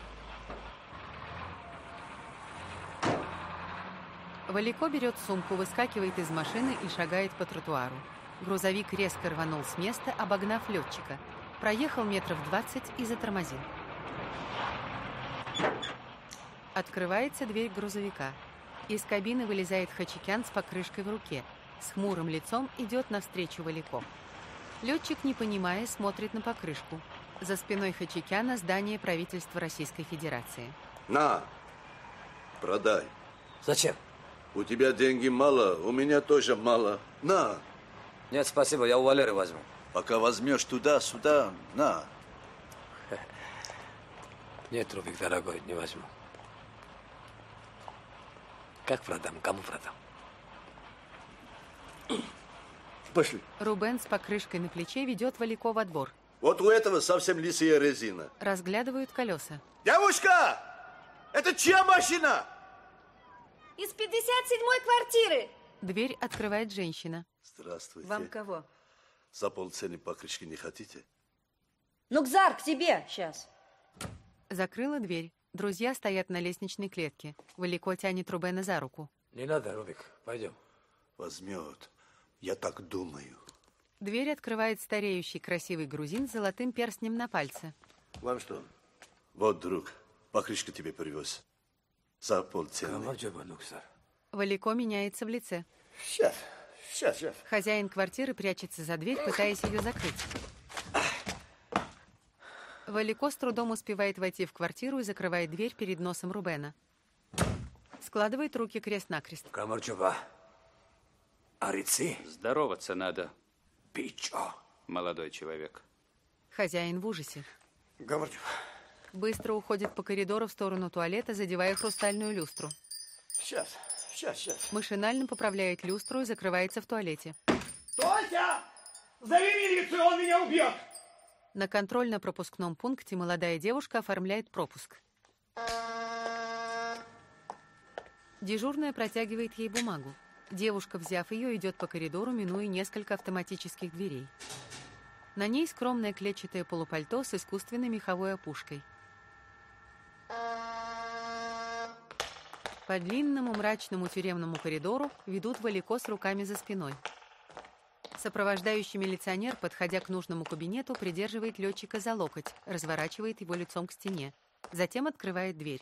Валико берет сумку, выскакивает из машины и шагает по тротуару. Грузовик резко рванул с места, обогнав летчика. Проехал метров двадцать и затормозил. Открывается дверь грузовика. Из кабины вылезает Хачикян с покрышкой в руке. С хмурым лицом идет навстречу Валико. Летчик, не понимая, смотрит на покрышку. За спиной Хачикяна здание правительства Российской Федерации. На, продай. Зачем? У тебя деньги мало, у меня тоже мало. На. Нет, спасибо, я у Валеры возьму. Пока возьмешь туда-сюда, на. Нет, Рубик, дорогой, не возьму. Как продам? Кому продам? Пошли. Рубен с покрышкой на плече ведет Валико во двор. Вот у этого совсем лисья резина. Разглядывают колеса. Девушка! Это чья машина? Из пятьдесят седьмой квартиры. Дверь открывает женщина. Здравствуйте. Вам кого? За полцены покрышки не хотите? Ну, Кзар, к тебе сейчас. Закрыла дверь. Друзья стоят на лестничной клетке. Валико тянет Рубена за руку. Не надо, Рубик, пойдем. Возьмет. Я так думаю. Дверь открывает стареющий красивый грузин с золотым перстнем на пальце. Вам что? Вот, друг, покрышка тебе привез. За полцены. Валико меняется в лице. Сейчас, сейчас, сейчас. Хозяин квартиры прячется за дверь, пытаясь ее закрыть. Валико с трудом успевает войти в квартиру и закрывает дверь перед носом Рубена. Складывает руки крест-накрест. Камарчуба. Арицы. Здороваться надо. Пичо. Молодой человек. Хозяин в ужасе. Камарчуба. Быстро уходит по коридору в сторону туалета, задевая хрустальную люстру. Сейчас, сейчас, сейчас. Машинально поправляет люстру и закрывается в туалете. Тося! Зови милицию, он меня убьет! На контрольно-пропускном пункте молодая девушка оформляет пропуск. Дежурная протягивает ей бумагу. Девушка, взяв ее, идет по коридору, минуя несколько автоматических дверей. На ней скромное клетчатое полупальто с искусственной меховой опушкой. По длинному мрачному тюремному коридору ведут Валико с руками за спиной. Сопровождающий милиционер, подходя к нужному кабинету, придерживает летчика за локоть, разворачивает его лицом к стене. Затем открывает дверь.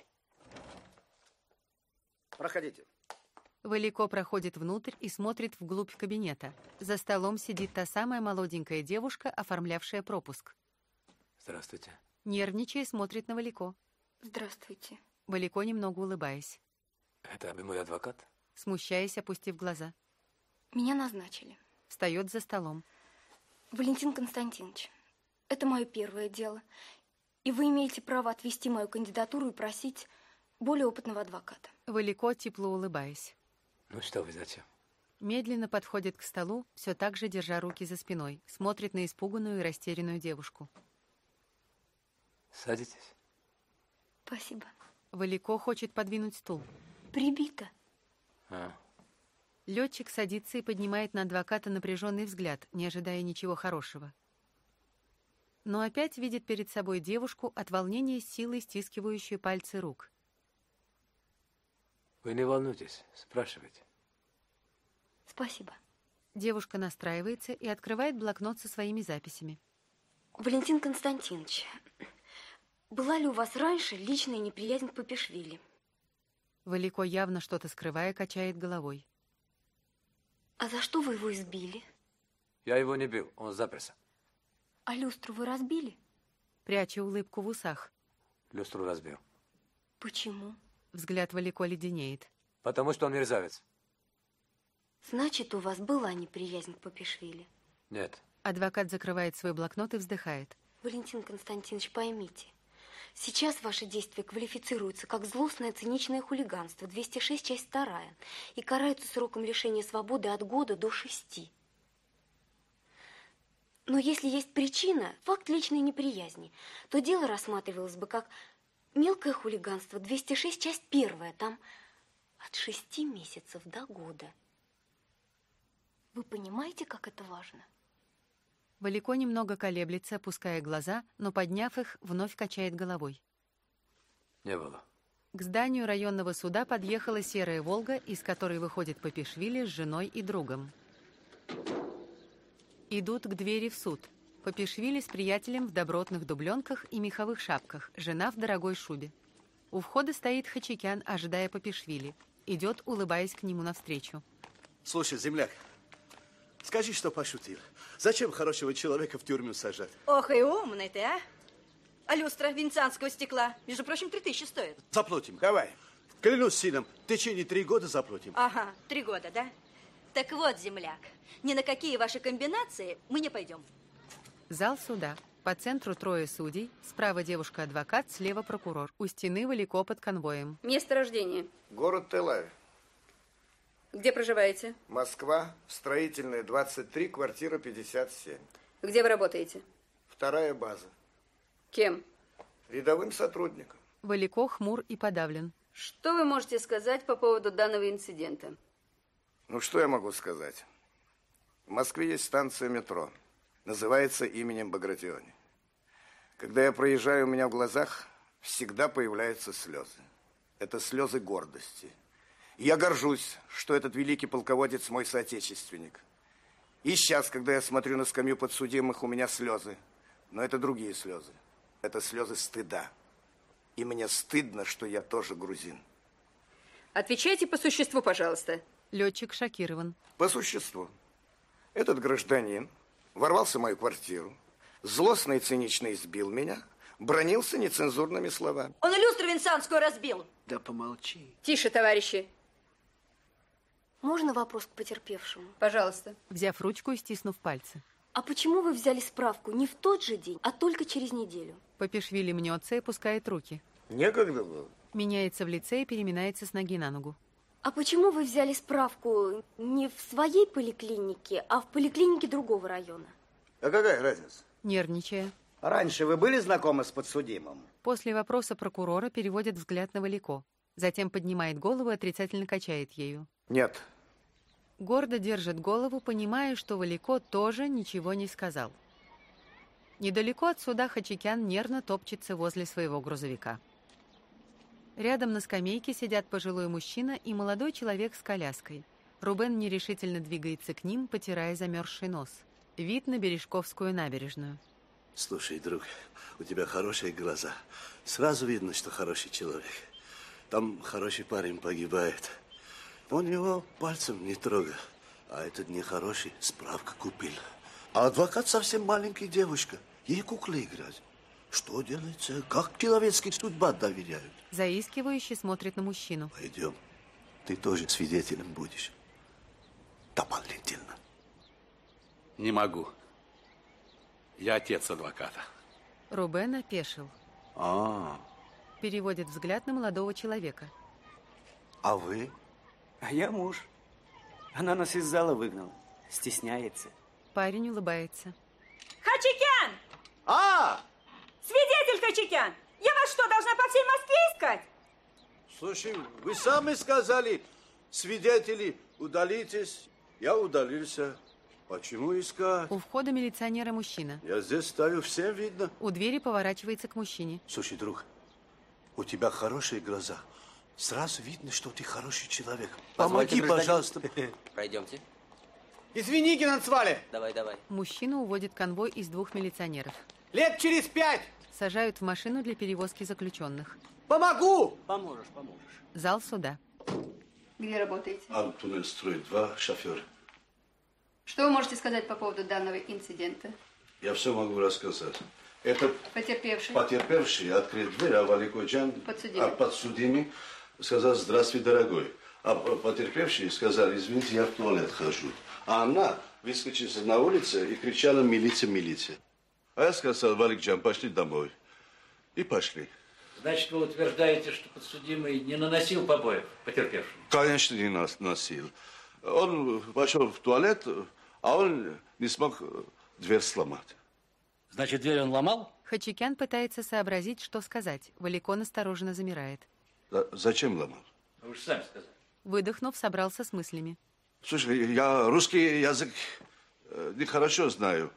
Проходите. Валико проходит внутрь и смотрит вглубь кабинета. За столом сидит та самая молоденькая девушка, оформлявшая пропуск. Здравствуйте. Нервничая, смотрит на Валико. Здравствуйте. Валико, немного улыбаясь. Это мой адвокат? Смущаясь, опустив глаза. Меня назначили. Встает за столом. Валентин Константинович, это мое первое дело. И вы имеете право отвести мою кандидатуру и просить более опытного адвоката. Валико, тепло улыбаясь. Ну что вы, зачем? Медленно подходит к столу, все так же держа руки за спиной, смотрит на испуганную и растерянную девушку. Садитесь. Спасибо. Валико хочет подвинуть стул. Прибито. А. Летчик садится и поднимает на адвоката напряженный взгляд, не ожидая ничего хорошего. Но опять видит перед собой девушку, от волнения с силой стискивающую пальцы рук. Вы не волнуйтесь, спрашивайте. Спасибо. Девушка настраивается и открывает блокнот со своими записями. Валентин Константинович, была ли у вас раньше личная неприязнь к Папишвили? Валико, явно что-то скрывая, качает головой. А за что вы его избили? Я его не бил, он заперся. А люстру вы разбили? Пряча улыбку в усах. Люстру разбил. Почему? Взгляд Валико леденеет. Потому что он мерзавец. Значит, у вас была неприязнь к Папишвили? Нет. Адвокат закрывает свой блокнот и вздыхает. Валентин Константинович, поймите, сейчас ваши действия квалифицируются как злостное циничное хулиганство, двести шесть, часть вторая, и караются сроком лишения свободы от года до шести. Но если есть причина, факт личной неприязни, то дело рассматривалось бы как мелкое хулиганство, двести шесть, часть первая, там от шести месяцев до года. Вы понимаете, как это важно? Валико немного колеблется, опуская глаза, но, подняв их, вновь качает головой. Не было. К зданию районного суда подъехала серая «Волга», из которой выходит Папишвили с женой и другом. Идут к двери в суд. Папишвили с приятелем в добротных дубленках и меховых шапках, жена в дорогой шубе. У входа стоит Хачикян, ожидая Папишвили. Идет, улыбаясь к нему навстречу. Слушай, земляк, скажи, что пошутил. Зачем хорошего человека в тюрьму сажать? Ох и умный ты, а? А люстра венецианского стекла, между прочим, три тысячи стоит. Заплатим. Давай. Клянусь сыном, в течение три года заплатим. Ага, три года, да? Так вот, земляк, ни на какие ваши комбинации мы не пойдем. Зал суда. По центру трое судей. Справа девушка-адвокат, слева прокурор. У стены Валико под конвоем. Место рождения? Город Тель-Авив. Где проживаете? Москва, Строительная, двадцать три, квартира пятьдесят семь. Где вы работаете? Вторая база. Кем? Рядовым сотрудником. Валико хмур и подавлен. Что вы можете сказать по поводу данного инцидента? Ну, что я могу сказать? В Москве есть станция метро. Называется именем Багратиони. Когда я проезжаю, у меня в глазах всегда появляются слезы. Это слезы гордости. Я горжусь, что этот великий полководец мой соотечественник. И сейчас, когда я смотрю на скамью подсудимых, у меня слезы. Но это другие слезы. Это слезы стыда. И мне стыдно, что я тоже грузин. Отвечайте по существу, пожалуйста. Летчик шокирован. По существу. Этот гражданин ворвался в мою квартиру, злостно и цинично избил меня, бранился нецензурными словами. Он и люстру венецианскую разбил. Да помолчи. Тише, товарищи. Можно вопрос к потерпевшему? Пожалуйста. Взяв ручку и стиснув пальцы. А почему вы взяли справку не в тот же день, а только через неделю? Папишвили мнется и опускает руки. Некогда было. Меняется в лице и переминается с ноги на ногу. А почему вы взяли справку не в своей поликлинике, а в поликлинике другого района? А какая разница? Нервничая. Раньше вы были знакомы с подсудимым? После вопроса прокурора переводит взгляд на Валико. Затем поднимает голову и отрицательно качает ею. Нет. Гордо держит голову, понимая, что Валико тоже ничего не сказал. Недалеко от суда Хачикян нервно топчется возле своего грузовика. Рядом на скамейке сидят пожилой мужчина и молодой человек с коляской. Рубен нерешительно двигается к ним, потирая замерзший нос. Вид на Бережковскую набережную. Слушай, друг, у тебя хорошие глаза. Сразу видно, что хороший человек. Там хороший парень погибает. Он его пальцем не трогал. А этот нехороший справка купил. А адвокат совсем маленькая девушка. Ей куклы играть. Что делается? Как человеческим судьба доверяют? Заискивающе смотрит на мужчину. Пойдем. Ты тоже свидетелем будешь. Дополнительно. Не могу. Я отец адвоката. Рубен опешил. А. Переводит взгляд на молодого человека. А вы? А я муж. Она нас из зала выгнала. Стесняется. Парень улыбается. Хачикян! А! Свидетель Хачикян! Я вас что, должна по всей Москве искать? Слушай, вы сами сказали, свидетели, удалитесь. Я удалился. Почему искать? У входа милиционера мужчина. Я здесь стою, всем видно. У двери поворачивается к мужчине. Слушай, друг, у тебя хорошие глаза. Сразу видно, что ты хороший человек. Помоги, пожалуйста. Пройдемте. Извини, Геннадьевич. Давай, давай. Мужчину уводит конвой из двух милиционеров. Лет через пять. Сажают в машину для перевозки заключенных. Помогу! Поможешь, поможешь. Зал суда. Где работаете? Антунель строй два, шофер. Что вы можете сказать по поводу данного инцидента? Я все могу рассказать. Это потерпевший, потерпевший открыл дверь, а Валикоджан, подсудимый. А подсудимый сказал: здравствуй, дорогой. А потерпевший сказал: извините, я в туалет хожу. А она выскочила на улицу и кричала: милиция, милиция. А я сказал: Валикджан, пошли домой. И пошли. Значит, вы утверждаете, что подсудимый не наносил побоев потерпевшему? Конечно, не наносил. Он пошел в туалет, а он не смог дверь сломать. Значит, дверь он ломал? Хачикян пытается сообразить, что сказать. Валикон осторожно замирает. Да, зачем ломал? Вы же сами сказали. Выдохнув, собрался с мыслями. Слушай, я русский язык нехорошо знаю.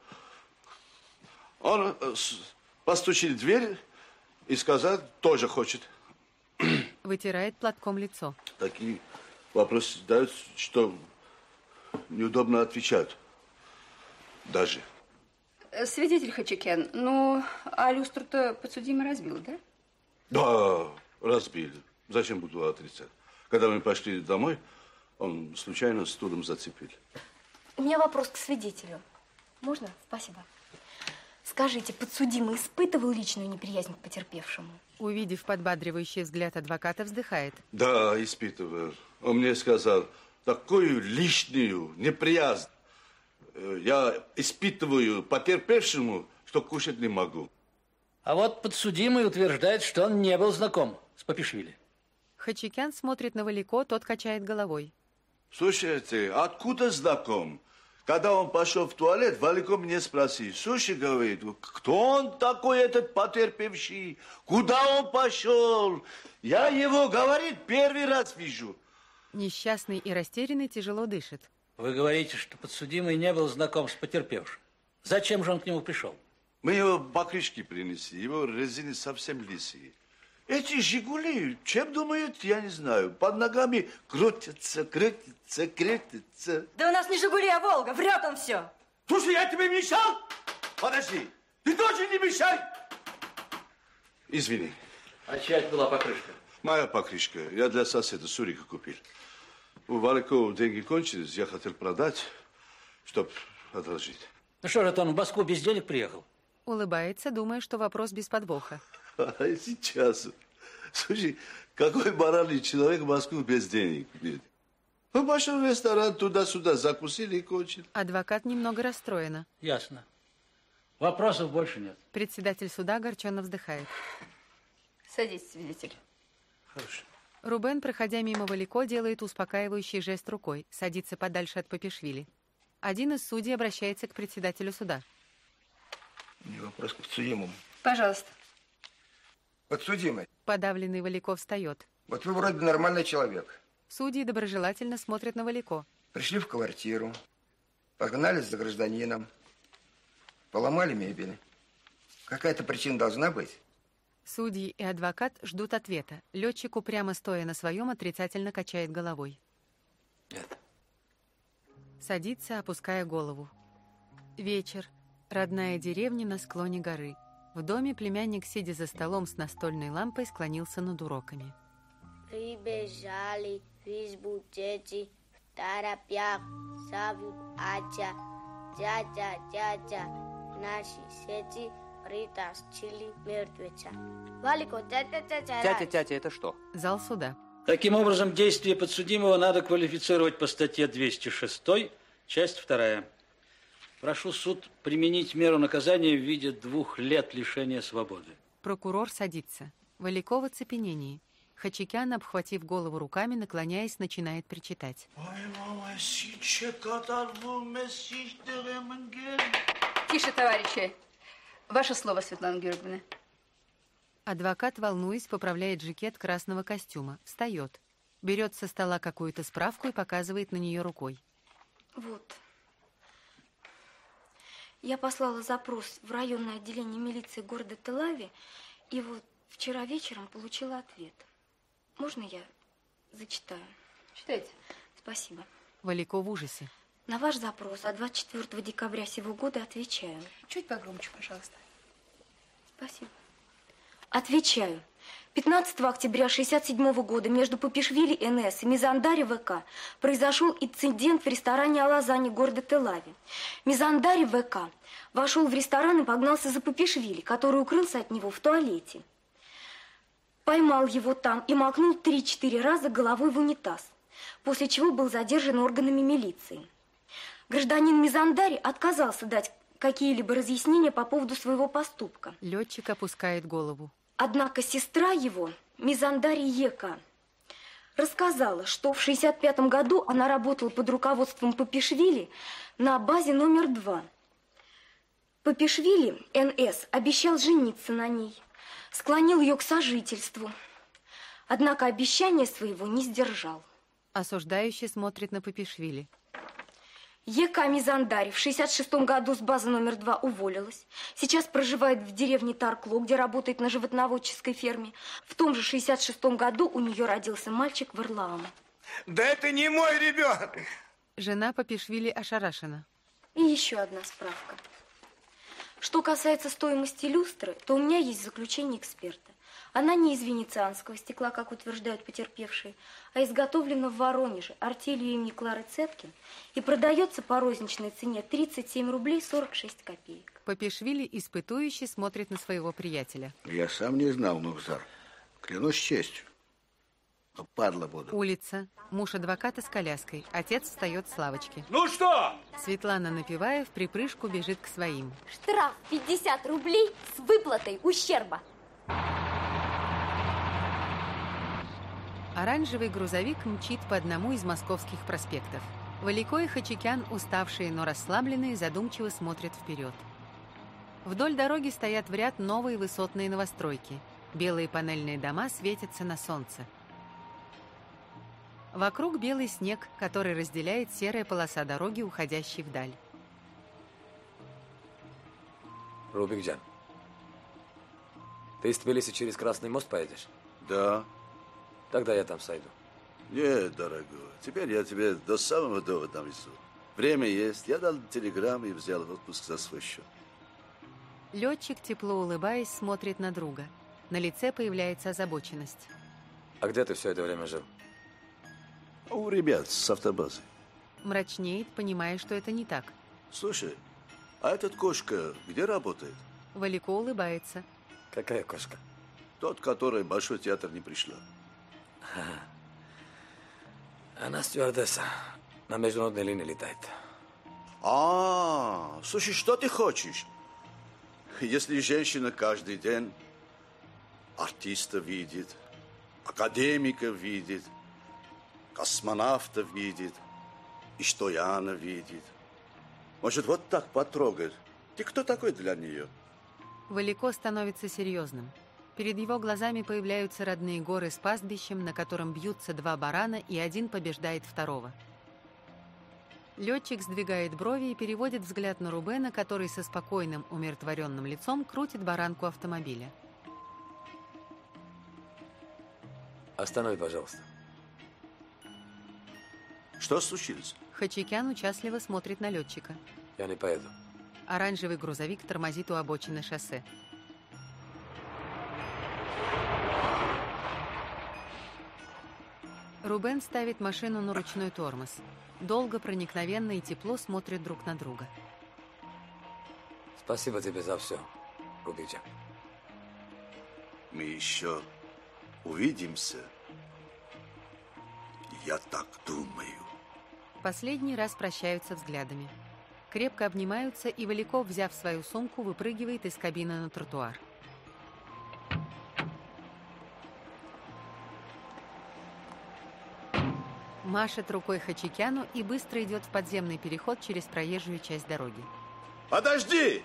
Он постучил в дверь и сказал: тоже хочет. Вытирает платком лицо. Такие вопросы дают, что неудобно отвечать. Даже. Свидетель Хачикян, ну, а люстру-то подсудимый разбил, да? Да, разбили. Зачем буду отрицать? Когда мы пошли домой, он случайно стулом зацепил. У меня вопрос к свидетелю. Можно? Спасибо. Скажите, подсудимый испытывал личную неприязнь к потерпевшему? Увидев подбадривающий взгляд адвоката, вздыхает. Да, испытывал. Он мне сказал: такую личную неприязнь я испытываю потерпевшему, что кушать не могу. А вот подсудимый утверждает, что он не был знаком с Папишвили. Хачикян смотрит на Валико, тот качает головой. Слушайте, откуда знаком? Когда он пошел в туалет, Валико мне спросил: слушай, говорит, кто он такой, этот потерпевший? Куда он пошел? Я его, говорит, первый раз вижу. Несчастный и растерянный тяжело дышит. Вы говорите, что подсудимый не был знаком с потерпевшим. Зачем же он к нему пришел? Мы его покрышки принесли, его резины совсем лисые. Эти «Жигули», чем думают, я не знаю. Под ногами крутятся, крутятся, крутятся. Да у нас не «Жигули», а «Волга». Врет он все. Слушай, я тебе мешал? Подожди, ты тоже не мешай. Извини. А чья это была покрышка? Моя покрышка. Я для соседа Сурика купил. У Валикова деньги кончились, я хотел продать, чтобы одолжить. Ну что же, это он в Москву без денег приехал? Улыбается, думая, что вопрос без подвоха. А сейчас, слушай, какой моральный человек в Москву без денег? Он пошел в ресторан, туда-сюда, закусили и кончили. Адвокат немного расстроена. Ясно. Вопросов больше нет. Председатель суда огорченно вздыхает. Садись, свидетель. Хорошо. Рубен, проходя мимо Валико, делает успокаивающий жест рукой, садится подальше от Папишвили. Один из судей обращается к председателю суда. У меня вопрос к подсудимому. Пожалуйста. Подсудимый. Подавленный Валико встает. Вот вы вроде нормальный человек. Судьи доброжелательно смотрят на Валико. Пришли в квартиру, погнались за гражданином, поломали мебель. Какая-то причина должна быть. Судьи и адвокат ждут ответа. Летчик, упрямо стоя на своем, отрицательно качает головой. Нет. Садится, опуская голову. Вечер. Родная деревня на склоне горы. В доме племянник, сидя за столом с настольной лампой, склонился над уроками. Прибежали в избу дети, в торопях зовут Атя. Дядя, дядя, наши сети притащили мертвеца. Валико, тятя, тятя. Тятя, тятя, это что? Зал суда. Таким образом, действия подсудимого надо квалифицировать по статье двести шесть, часть вторая. Прошу суд применить меру наказания в виде двух лет лишения свободы. Прокурор садится. Валико в оцепенении. Хачикян, обхватив голову руками, наклоняясь, начинает причитать. Тише, товарищи. Ваше слово, Светлана Георгиевна. Адвокат, волнуясь, поправляет жакет красного костюма. Встает. Берет со стола какую-то справку и показывает на нее рукой. Вот. Я послала запрос в районное отделение милиции города Тель-Авива, и вот вчера вечером получила ответ. Можно я зачитаю? Читайте. Спасибо. Валико в ужасе. На ваш запрос от двадцать четвёртого декабря сего года отвечаю. Чуть погромче, пожалуйста. Спасибо. Отвечаю. пятнадцатого октября шестьдесят седьмого года между Папишвили эн эс и Мизандари вэ ка произошел инцидент в ресторане «Алазани» города Тель-Авива. Мизандари вэ ка вошел в ресторан и погнался за Папишвили, который укрылся от него в туалете. Поймал его там и макнул три-четыре раза головой в унитаз, после чего был задержан органами милиции. Гражданин Мизандари отказался дать какие-либо разъяснения по поводу своего поступка. Летчик опускает голову. Однако сестра его, Мизандари Ека, рассказала, что в шестьдесят пятом году она работала под руководством Папишвили на базе номер два. Папишвили эн эс обещал жениться на ней, склонил ее к сожительству, однако обещания своего не сдержал. Осуждающий смотрит на Папишвили. Ека Мизандари в шестьдесят шестом году с базы номер два уволилась. Сейчас проживает в деревне Таркло, где работает на животноводческой ферме. В том же шестьдесят шестом году у нее родился мальчик в Ирлааме. Да это не мой ребенок! Жена Папишвили ошарашена. И еще одна справка. Что касается стоимости люстры, то у меня есть заключение эксперта. Она не из венецианского стекла, как утверждают потерпевшие, а изготовлена в Воронеже артелью имени Клары Цеткин и продается по розничной цене тридцать семь рублей сорок шесть копеек. Папишвили испытующе смотрит на своего приятеля. Я сам не знал, Нухзар. Клянусь честью. Но падла буду. Улица. Муж адвоката с коляской. Отец встает с лавочки. Ну что? Светлана, напевая, в припрыжку бежит к своим. Штраф пятьдесят рублей с выплатой ущерба. Оранжевый грузовик мчит по одному из московских проспектов. Валико и Хачикян, уставшие, но расслабленные, задумчиво смотрят вперед. Вдоль дороги стоят в ряд новые высотные новостройки. Белые панельные дома светятся на солнце. Вокруг белый снег, который разделяет серая полоса дороги, уходящей вдаль. Рубикджан, ты из Тбилиси через Красный мост поедешь? Да. Тогда я там сойду. Нет, дорогой, теперь я тебе до самого дома довезу. Время есть, я дал телеграмму и взял отпуск за свой счет. Летчик, тепло улыбаясь, смотрит на друга. На лице появляется озабоченность. А где ты все это время жил? У ребят с автобазы. Мрачнеет, понимая, что это не так. Слушай, а этот кошка где работает? Валико улыбается. Какая кошка? Тот, который в Большой театр не пришла. Она стюардесса. На международной линии летает. А, слушай, что ты хочешь? Если женщина каждый день артиста видит, академика видит, космонавта видит, и что Яна видит, может, вот так потрогает. Ты кто такой для нее? Валико становится серьезным. Перед его глазами появляются родные горы с пастбищем, на котором бьются два барана, и один побеждает второго. Летчик сдвигает брови и переводит взгляд на Рубена, который со спокойным, умиротворенным лицом крутит баранку автомобиля. Останови, пожалуйста. Что случилось? Хачикян участливо смотрит на летчика. Я не поеду. Оранжевый грузовик тормозит у обочины шоссе. Рубен ставит машину на ручной тормоз. Долго, проникновенно и тепло смотрят друг на друга. Спасибо тебе за все, Рубиджан. Мы еще увидимся. Я так думаю. Последний раз прощаются взглядами. Крепко обнимаются, и Валико, взяв свою сумку, выпрыгивает из кабины на тротуар. Машет рукой Хачикяну и быстро идет в подземный переход через проезжую часть дороги. Подожди!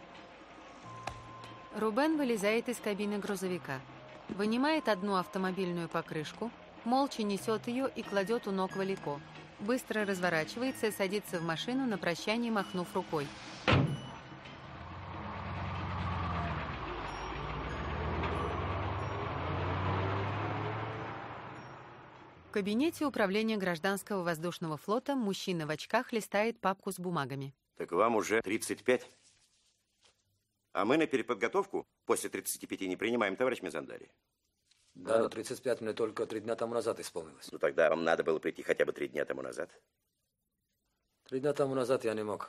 Рубен вылезает из кабины грузовика, вынимает одну автомобильную покрышку, молча несет ее и кладет у ног Валико. Быстро разворачивается и садится в машину, на прощание махнув рукой. В кабинете управления гражданского воздушного флота мужчина в очках листает папку с бумагами. Так вам уже тридцать пять. А мы на переподготовку после тридцати пяти не принимаем, товарищ Мизандари. Да, но тридцать пять мне только три дня тому назад исполнилось. Ну тогда вам надо было прийти хотя бы три дня тому назад. Три дня тому назад я не мог.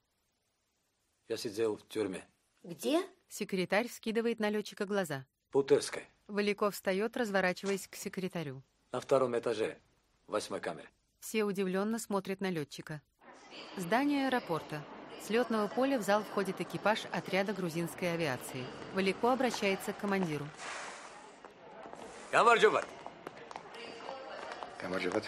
Я сидел в тюрьме. Где? Секретарь вскидывает на летчика глаза. Путырской. Валиков встает, разворачиваясь к секретарю. На втором этаже, в восьмой камере. Все удивленно смотрят на летчика. Здание аэропорта. С летного поля в зал входит экипаж отряда грузинской авиации. Валико обращается к командиру. Камарджубат. Камарджубат.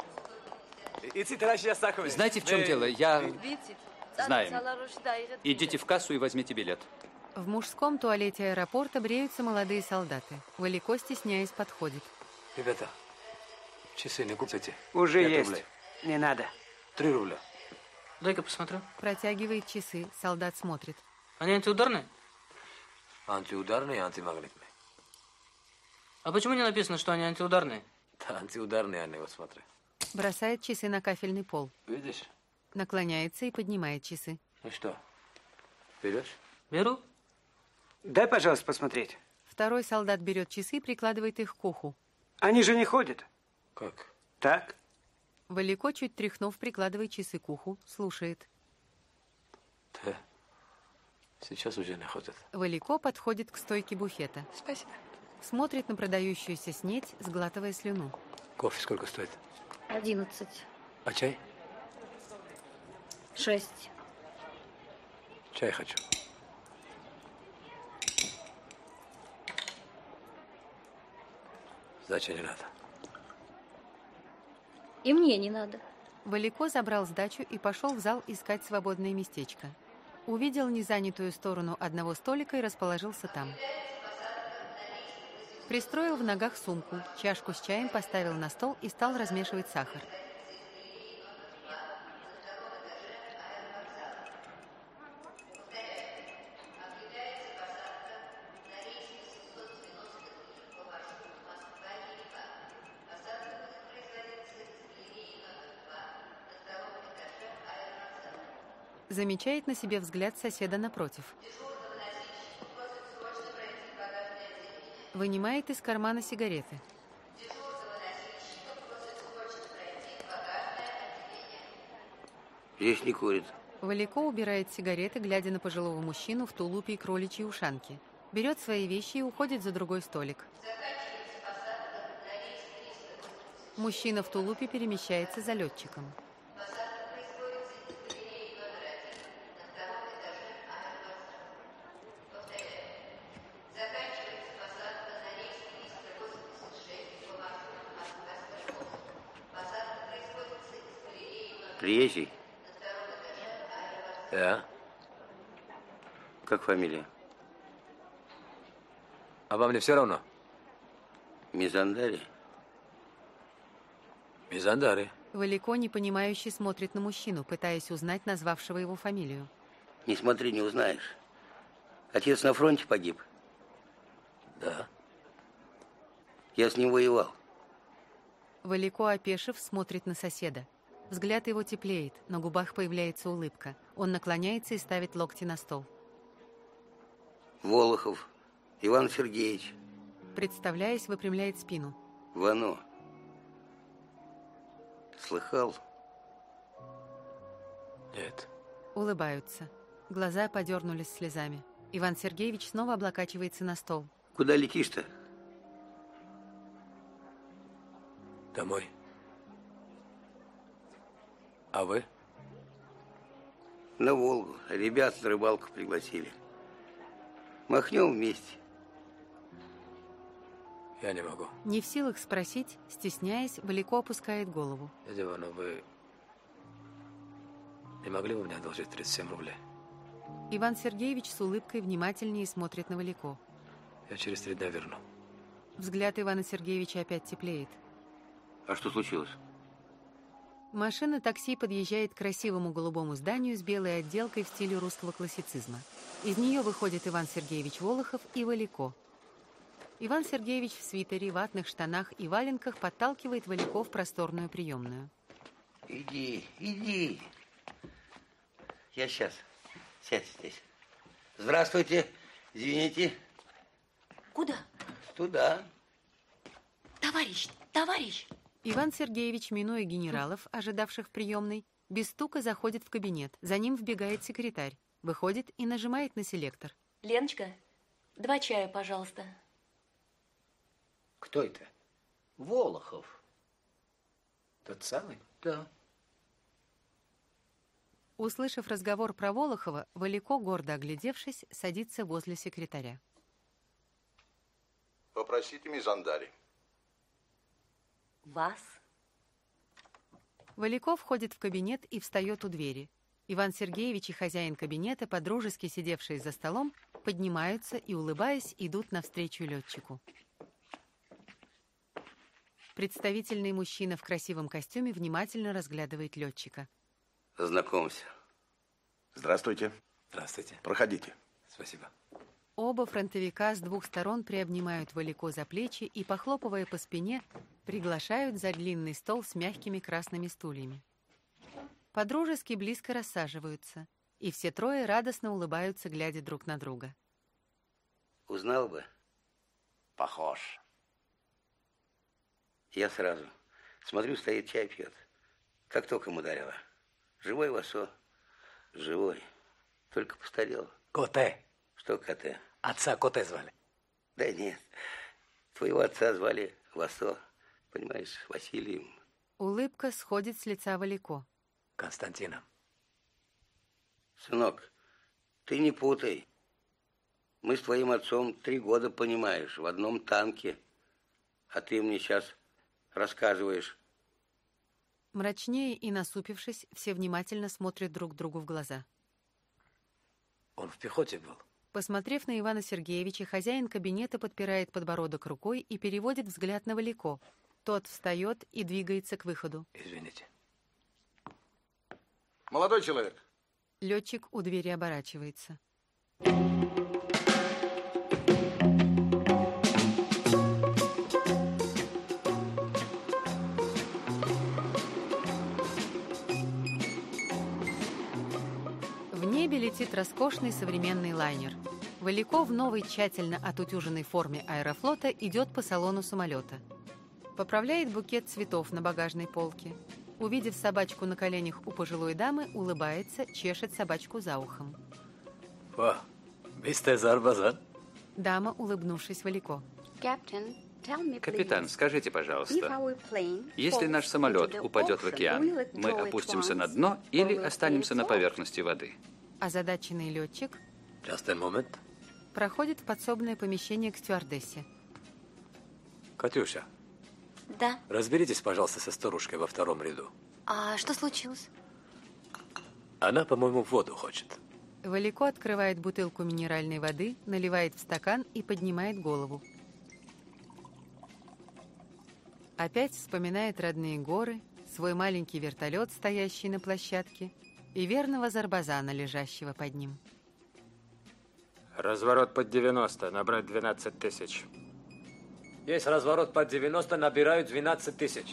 Знаете, в чем дело? Я... Знаем. Идите в кассу и возьмите билет. В мужском туалете аэропорта бреются молодые солдаты. Валико, стесняясь, подходит. Ребята, часы не купите? Уже есть. Рублей. Не надо. Три рубля. Дай-ка посмотрю. Протягивает часы. Солдат смотрит. Они антиударные? Антиударные и антимагнитные. А почему не написано, что они антиударные? Да, антиударные они, вот смотри. Бросает часы на кафельный пол. Видишь? Наклоняется и поднимает часы. Ну что, берешь? Беру. Дай, пожалуйста, посмотреть. Второй солдат берет часы и прикладывает их к уху. Они же не ходят. Как? Так. Валико, чуть тряхнув, прикладывает часы к уху, слушает. Да. Сейчас уже не ходят. Валико подходит к стойке буфета. Спасибо. Смотрит на продающуюся снедь, сглатывая слюну. Кофе сколько стоит? Одиннадцать. А чай? Шесть. Чай хочу. Сдачи не надо. И мне не надо. Валико забрал сдачу и пошел в зал искать свободное местечко. Увидел незанятую сторону одного столика и расположился там. Пристроил в ногах сумку, чашку с чаем поставил на стол и стал размешивать сахар. Замечает на себе взгляд соседа напротив. Вынимает из кармана сигареты. Здесь не курит. Валико убирает сигареты, глядя на пожилого мужчину в тулупе и кроличьей ушанке. Берет свои вещи и уходит за другой столик. Мужчина в тулупе перемещается за летчиком. Приезжий? Да. Как фамилия? А вам не все равно? Мизандари. Мизандари. Валико, непонимающе, смотрит на мужчину, пытаясь узнать назвавшего его фамилию. Не смотри, не узнаешь. Отец на фронте погиб? Да. Я с ним воевал. Валико, опешив, смотрит на соседа. Взгляд его теплеет, на губах появляется улыбка. Он наклоняется и ставит локти на стол. Волохов Иван Сергеевич. Представляясь, выпрямляет спину. Вано. Слыхал? Нет. Улыбаются. Глаза подернулись слезами. Иван Сергеевич снова облокачивается на стол. Куда летишь-то? Домой. А вы? На Волгу. Ребят на рыбалку пригласили. Махнем вместе. Я не могу. Не в силах спросить, стесняясь, Валико опускает голову. Дядя Иван, вы не могли бы мне одолжить тридцать семь рублей? Иван Сергеевич с улыбкой внимательнее смотрит на Валико. Я через три дня верну. Взгляд Ивана Сергеевича опять теплеет. А что случилось? Машина такси подъезжает к красивому голубому зданию с белой отделкой в стиле русского классицизма. Из нее выходит Иван Сергеевич Волохов и Валико. Иван Сергеевич в свитере, ватных штанах и валенках подталкивает Валико в просторную приемную. Иди, иди. Я сейчас. Сядь здесь. Здравствуйте. Извините. Куда? Туда. Товарищ, товарищ. Иван Сергеевич, минуя генералов, ожидавших в приемной, без стука заходит в кабинет. За ним вбегает секретарь, выходит и нажимает на селектор. Леночка, два чая, пожалуйста. Кто это? Волохов. Тот самый? Да. Услышав разговор про Волохова, Валико, гордо оглядевшись, садится возле секретаря. Попросите Мизандари. Вас? Валико входит в кабинет и встает у двери. Иван Сергеевич и хозяин кабинета, подружески сидевшие за столом, поднимаются и, улыбаясь, идут навстречу летчику. Представительный мужчина в красивом костюме внимательно разглядывает летчика. Знакомься. Здравствуйте. Здравствуйте. Проходите. Спасибо. Оба фронтовика с двух сторон приобнимают Валико за плечи и, похлопывая по спине, приглашают за длинный стол с мягкими красными стульями. Подружески близко рассаживаются, и все трое радостно улыбаются, глядя друг на друга. Узнал бы? Похож. Я сразу. Смотрю, стоит, чай пьет. Как током ударило. Живой Васо. Живой. Только постарел. Коте. Что Коте? Отца Коте звали. Да нет. Твоего отца звали Васо. Понимаешь, Василием. Улыбка сходит с лица Валико. Константином. Сынок, ты не путай. Мы с твоим отцом три года, понимаешь, в одном танке. А ты мне сейчас рассказываешь. Мрачнее и насупившись, все внимательно смотрят друг другу в глаза. Он в пехоте был. Посмотрев на Ивана Сергеевича, хозяин кабинета подпирает подбородок рукой и переводит взгляд на Валико. Тот встает и двигается к выходу. Извините. Молодой человек. Летчик у двери оборачивается. В небе летит роскошный современный лайнер. Валико в новой тщательно отутюженной форме аэрофлота идет по салону самолета. Поправляет букет цветов на багажной полке. Увидев собачку на коленях у пожилой дамы, улыбается, чешет собачку за ухом. О, бисте зарбазан. Дама, улыбнувшись Валико. Капитан, скажите, пожалуйста, если наш самолет упадет в океан, мы опустимся на дно или останемся на поверхности воды? Озадаченный летчик Just a moment. проходит в подсобное помещение к стюардессе. Катюша. Да. Разберитесь, пожалуйста, со старушкой во втором ряду. А что случилось? Она, по-моему, воду хочет. Валико открывает бутылку минеральной воды, наливает в стакан и поднимает голову. Опять вспоминает родные горы, свой маленький вертолет, стоящий на площадке, и верного Зарбазана, лежащего под ним. Разворот под девяносто, набрать двенадцать тысяч. Есть разворот под девяносто, набирают двенадцать тысяч.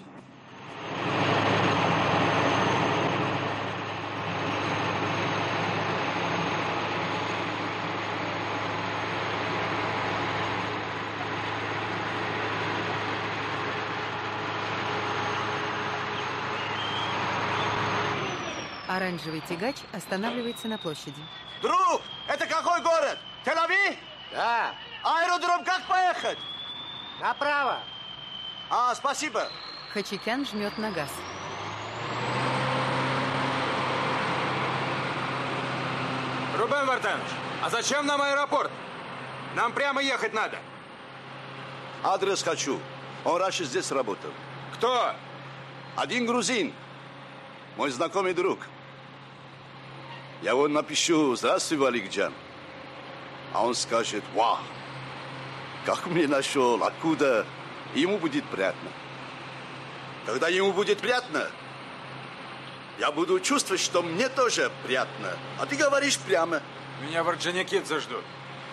Оранжевый тягач останавливается на площади. Друг, это какой город? Тель-Авив? Да. Аэродром как поехать? Направо. А, спасибо. Хачикян жмет на газ. Рубен Вартанович, а зачем нам аэропорт? Нам прямо ехать надо. Адрес хочу. Он раньше здесь работал. Кто? Один грузин. Мой знакомый друг. Я вот напишу «Здравствуй, Валикджан». А он скажет «Вау, как мне нашел, откуда?» Ему будет приятно. Когда ему будет приятно, я буду чувствовать, что мне тоже приятно. А ты говоришь прямо. Меня в Орджоникидзе ждут.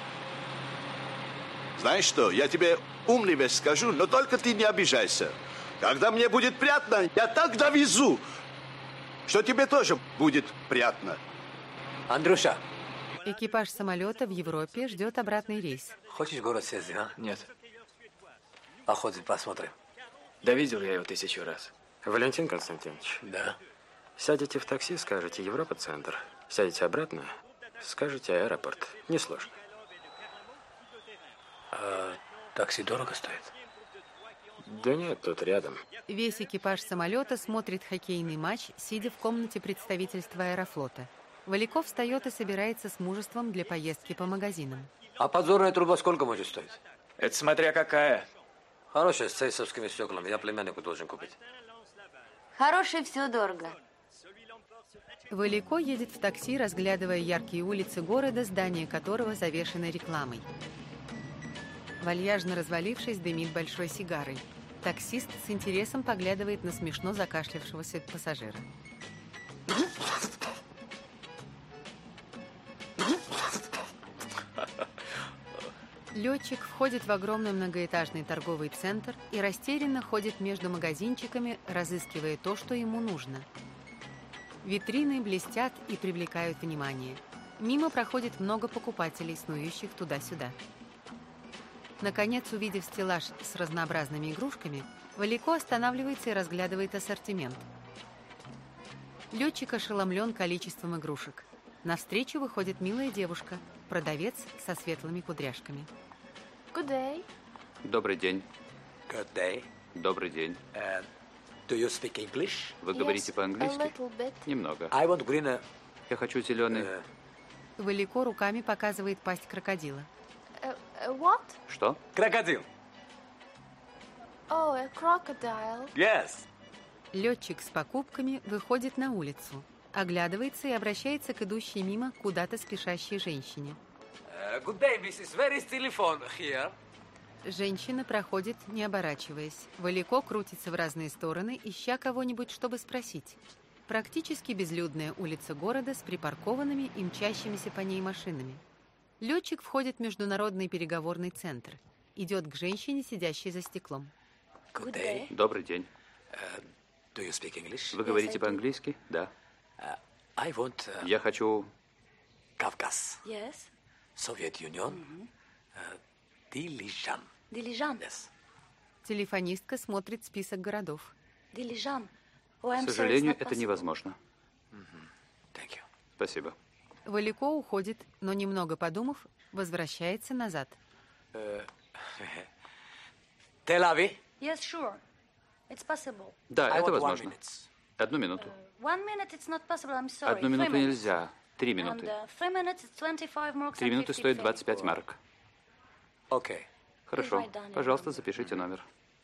Знаешь что, я тебе умный вещь скажу, но только ты не обижайся. Когда мне будет приятно, я так довезу, что тебе тоже будет приятно. Андрюша. Экипаж самолета в Европе ждет обратный рейс. Хочешь город съездить, а? Нет. Походим, посмотрим. Да видел я его тысячу раз. Валентин Константинович. Да. Сядете в такси, скажете Европа-центр. Сядете обратно, скажете аэропорт. Несложно. А такси дорого стоит? Да нет, тут рядом. Весь экипаж самолета смотрит хоккейный матч, сидя в комнате представительства Аэрофлота. Валиков встает и собирается с мужеством для поездки по магазинам. А подзорная труба сколько может стоить? Это смотря какая. Хорошая, с цейсовскими стеклами. Я племяннику должен купить. Хорошее все дорого. Валико едет в такси, разглядывая яркие улицы города, здание которого завешено рекламой. Вальяжно развалившись, дымит большой сигарой. Таксист с интересом поглядывает на смешно закашлявшегося пассажира. Летчик входит в огромный многоэтажный торговый центр и растерянно ходит между магазинчиками, разыскивая то, что ему нужно. Витрины блестят и привлекают внимание. Мимо проходит много покупателей, снующих туда-сюда. Наконец, увидев стеллаж с разнообразными игрушками, Валико останавливается и разглядывает ассортимент. Летчик ошеломлен количеством игрушек. Навстречу выходит милая девушка, продавец со светлыми кудряшками. Good day. Добрый день. Good day. Добрый день. Uh, do you speak English? Вы Yes, говорите по-английски? a little bit. Немного. I want green. Uh, Я хочу зеленый. uh, Валико руками показывает пасть крокодила. Uh, uh, what? Что? Крокодил. Oh, a crocodile. Yes. Летчик с покупками выходит на улицу, оглядывается и обращается к идущей мимо куда-то спешащей женщине. Uh, good day, миссис. Where is telephone here? Женщина проходит, не оборачиваясь. Валико крутится в разные стороны, ища кого-нибудь, чтобы спросить. Практически безлюдная улица города с припаркованными и мчащимися по ней машинами. Летчик входит в международный переговорный центр. Идет к женщине, сидящей за стеклом. Good day. Добрый день. Uh, do you speak English? Вы говорите по-английски? Да. Uh, I want. Uh, Я хочу... Кавказ. Yes. Soviet Union. Mm-hmm. uh, Дилижан. Дилижан. Yes. Телефонистка смотрит список городов. Дилижан. К сожалению, это невозможно. Mm-hmm. Thank you. Спасибо. Валико уходит, но немного подумав, возвращается назад. Uh, Тель-Авив? Yes, sure. It's possible. Да, I это want one возможно. minute. Одну минуту. One minute, it's not possible. I'm sorry. Одну минуту Three minutes. нельзя. Три And минуты. uh, three minutes, it's twenty-five marks. Три and минуты fifty стоит cents. двадцать пять марок. Окей. Хорошо. Пожалуйста, запишите номер.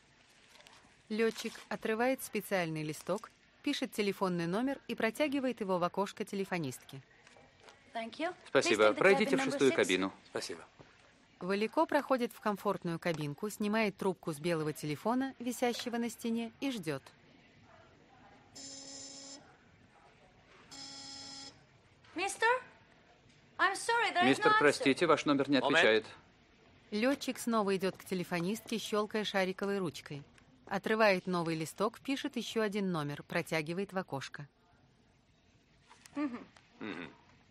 Летчик отрывает специальный листок, пишет телефонный номер и протягивает его в окошко телефонистки. Thank you. Спасибо. Please take the Пройдите cabin в number шестую six. кабину. Спасибо. Валико проходит в комфортную кабинку, снимает трубку с белого телефона, висящего на стене, и ждет. Мистер? I'm sorry, there is Мистер, no answer. простите, ваш номер не отвечает. Летчик снова идет к телефонистке, щелкая шариковой ручкой. Отрывает новый листок, пишет еще один номер, протягивает в окошко. Мгм. Мгм.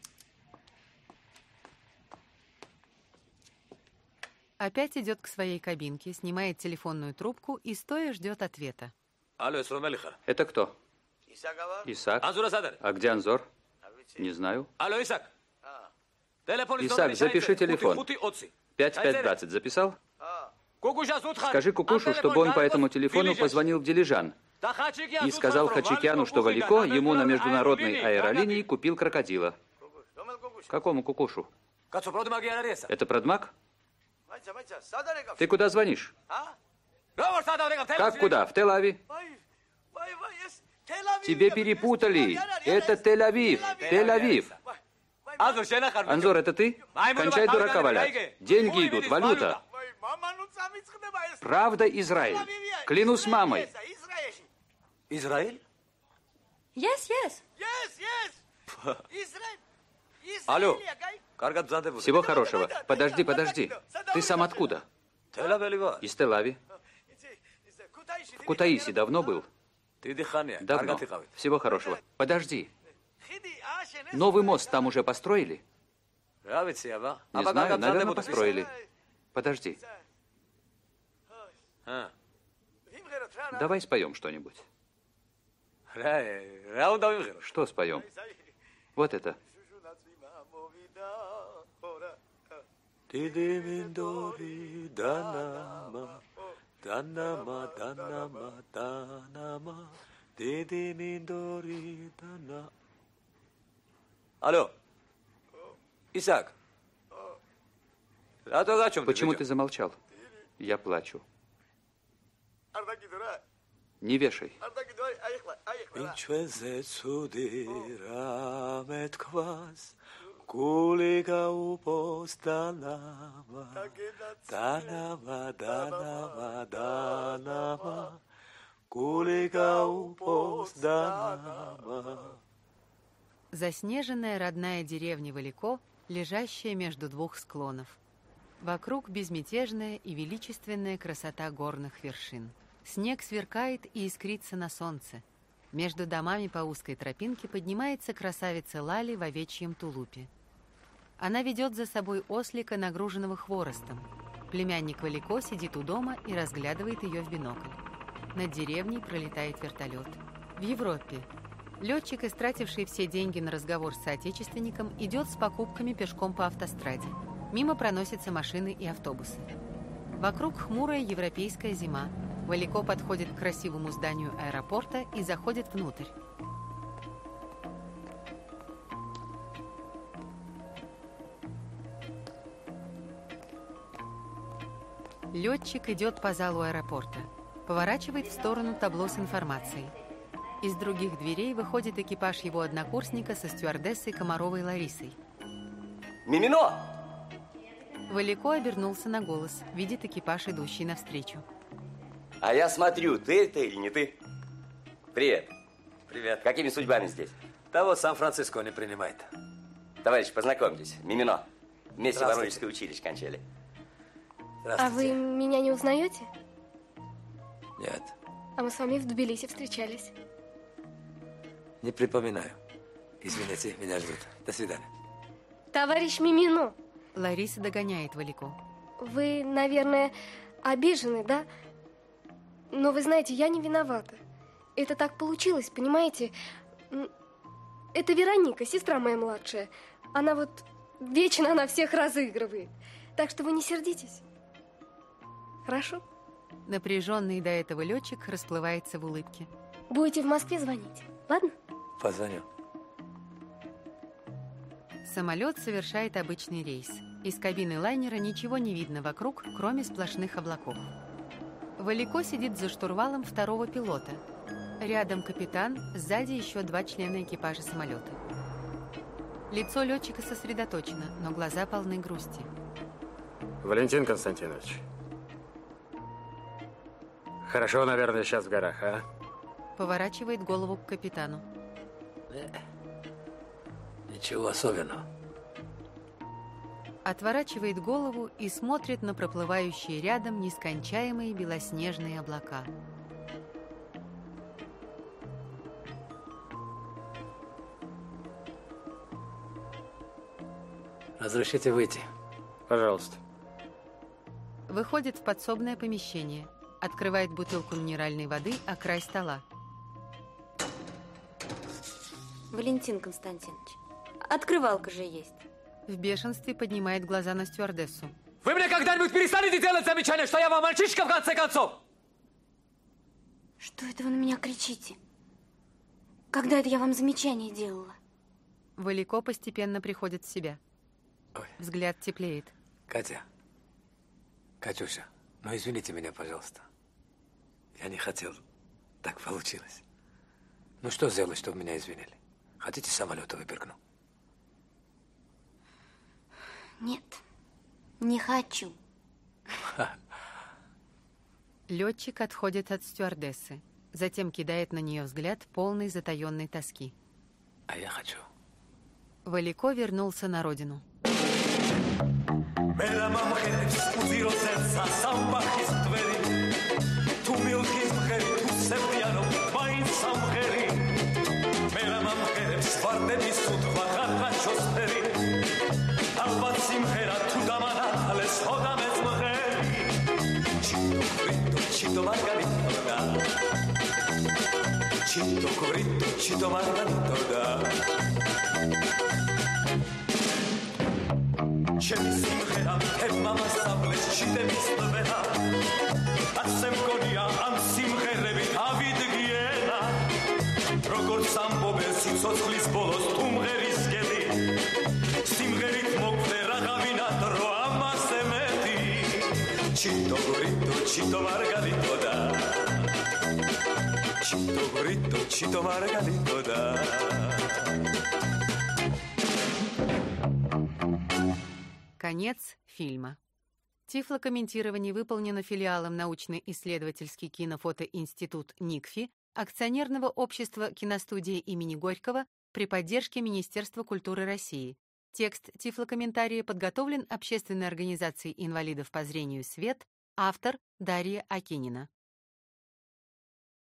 Опять идет к своей кабинке, снимает телефонную трубку и стоя ждет ответа. Алло, Сромелиха. Это кто? Исаак. Анзур Асадер. А где Анзор? Не знаю. Алло, Исаак. Исаак, запиши телефон. пять пять двадцать. Записал? Скажи Кукушу, чтобы он по этому телефону позвонил в Дилижан и сказал Хачикяну, что Валико ему на международной аэролинии купил крокодила. Какому Кукушу? Это Продмаг? Ты куда звонишь? Как куда? В Тель-Авив? Тебе перепутали. Это Тель-Авив. Тель-Авив. Анзор, это ты? Кончай дурака валять. Деньги идут, валюта. Правда, Израиль. Клянусь мамой. Израиль? Yes, yes. Алло. Всего хорошего. Подожди, подожди. Ты сам откуда? Из Тель-Ави. В Кутаиси давно был? Давно. Всего хорошего. Подожди. Новый мост там уже построили? Не знаю, наверное, построили. Подожди. Давай споем что-нибудь. Что споем? Вот это. Алло. Исаак. А то о чем Почему ты? ты замолчал? Я плачу. Не вешай. Кулига упос данама, данама, данама, данама, кулига упос данама. Заснеженная родная деревня Валико, лежащая между двух склонов. Вокруг безмятежная и величественная красота горных вершин. Снег сверкает и искрится на солнце. Между домами по узкой тропинке поднимается красавица Лали в овечьем тулупе. Она ведет за собой ослика, нагруженного хворостом. Племянник Валико сидит у дома и разглядывает ее в бинокль. Над деревней пролетает вертолет. В Европе летчик, истративший все деньги на разговор с соотечественником, идет с покупками пешком по автостраде. Мимо проносятся машины и автобусы. Вокруг хмурая европейская зима. Валико подходит к красивому зданию аэропорта и заходит внутрь. Летчик идет по залу аэропорта, поворачивает в сторону табло с информацией. Из других дверей выходит экипаж его однокурсника со стюардессой Комаровой Ларисой. Мимино! Валико обернулся на голос, видит экипаж, идущий навстречу. А я смотрю, ты это или не ты? Привет. Привет. Какими судьбами здесь? Да вот Сан-Франциско не принимает. Товарищ, познакомьтесь. Мимино. Вместе Воронежское училище кончали. А вы меня не узнаете? Нет. А мы с вами в Тбилиси встречались. Не припоминаю. Извините, меня ждут. До свидания. Товарищ Мимино. Лариса догоняет Валико. Вы, наверное, обижены, да? Но вы знаете, я не виновата. Это так получилось, понимаете? Это Вероника, сестра моя младшая. Она вот вечно она всех разыгрывает. Так что вы не сердитесь. Хорошо? Напряженный до этого летчик расплывается в улыбке. Будете в Москве звонить, ладно? Позвоню. Самолет совершает обычный рейс. Из кабины лайнера ничего не видно вокруг, кроме сплошных облаков. Валико сидит за штурвалом второго пилота. Рядом капитан, сзади еще два члена экипажа самолета. Лицо летчика сосредоточено, но глаза полны грусти. Валентин Константинович. Хорошо, наверное, сейчас в горах, а? Поворачивает голову к капитану. Ничего особенного. Отворачивает голову и смотрит на проплывающие рядом нескончаемые белоснежные облака. Разрешите выйти? Пожалуйста. Выходит в подсобное помещение. Открывает бутылку минеральной воды о край стола. Валентин Константинович, открывалка же есть. В бешенстве поднимает глаза на стюардессу. Вы мне когда-нибудь перестанете делать замечание, что я вам мальчишка в конце концов? Что это вы на меня кричите? Когда это я вам замечание делала? Валико постепенно приходит в себя. Ой. Взгляд теплеет. Катя, Катюша, ну извините меня, пожалуйста. Я не хотел. Так получилось. Ну что сделать, чтобы меня извинили? Хотите, с самолета выпрыгну? Нет, не хочу. Летчик отходит от стюардессы, затем кидает на нее взгляд, полный затаенной тоски. А я хочу. Валико вернулся на родину. Chito Margarito da Chito Cobrito, Chito Margarito da C'è mi simchera e mama sables Chite mi slovena Asem konia am simchere vit avid giena Rogor sambo bel sicoclis bolos tumgeris gedi Simgerit mokve ragavina dro ama semeti Chito Cobrito, Chito Margarito da Chito Cobrito, Chito Margarito da Конец фильма. Тифлокомментирование выполнено филиалом научно-исследовательский кинофотоинститут НИКФИ акционерного общества киностудии имени Горького при поддержке Министерства культуры России. Текст тифлокомментария подготовлен Общественной организацией инвалидов по зрению «Свет», автор Дарья Акинина.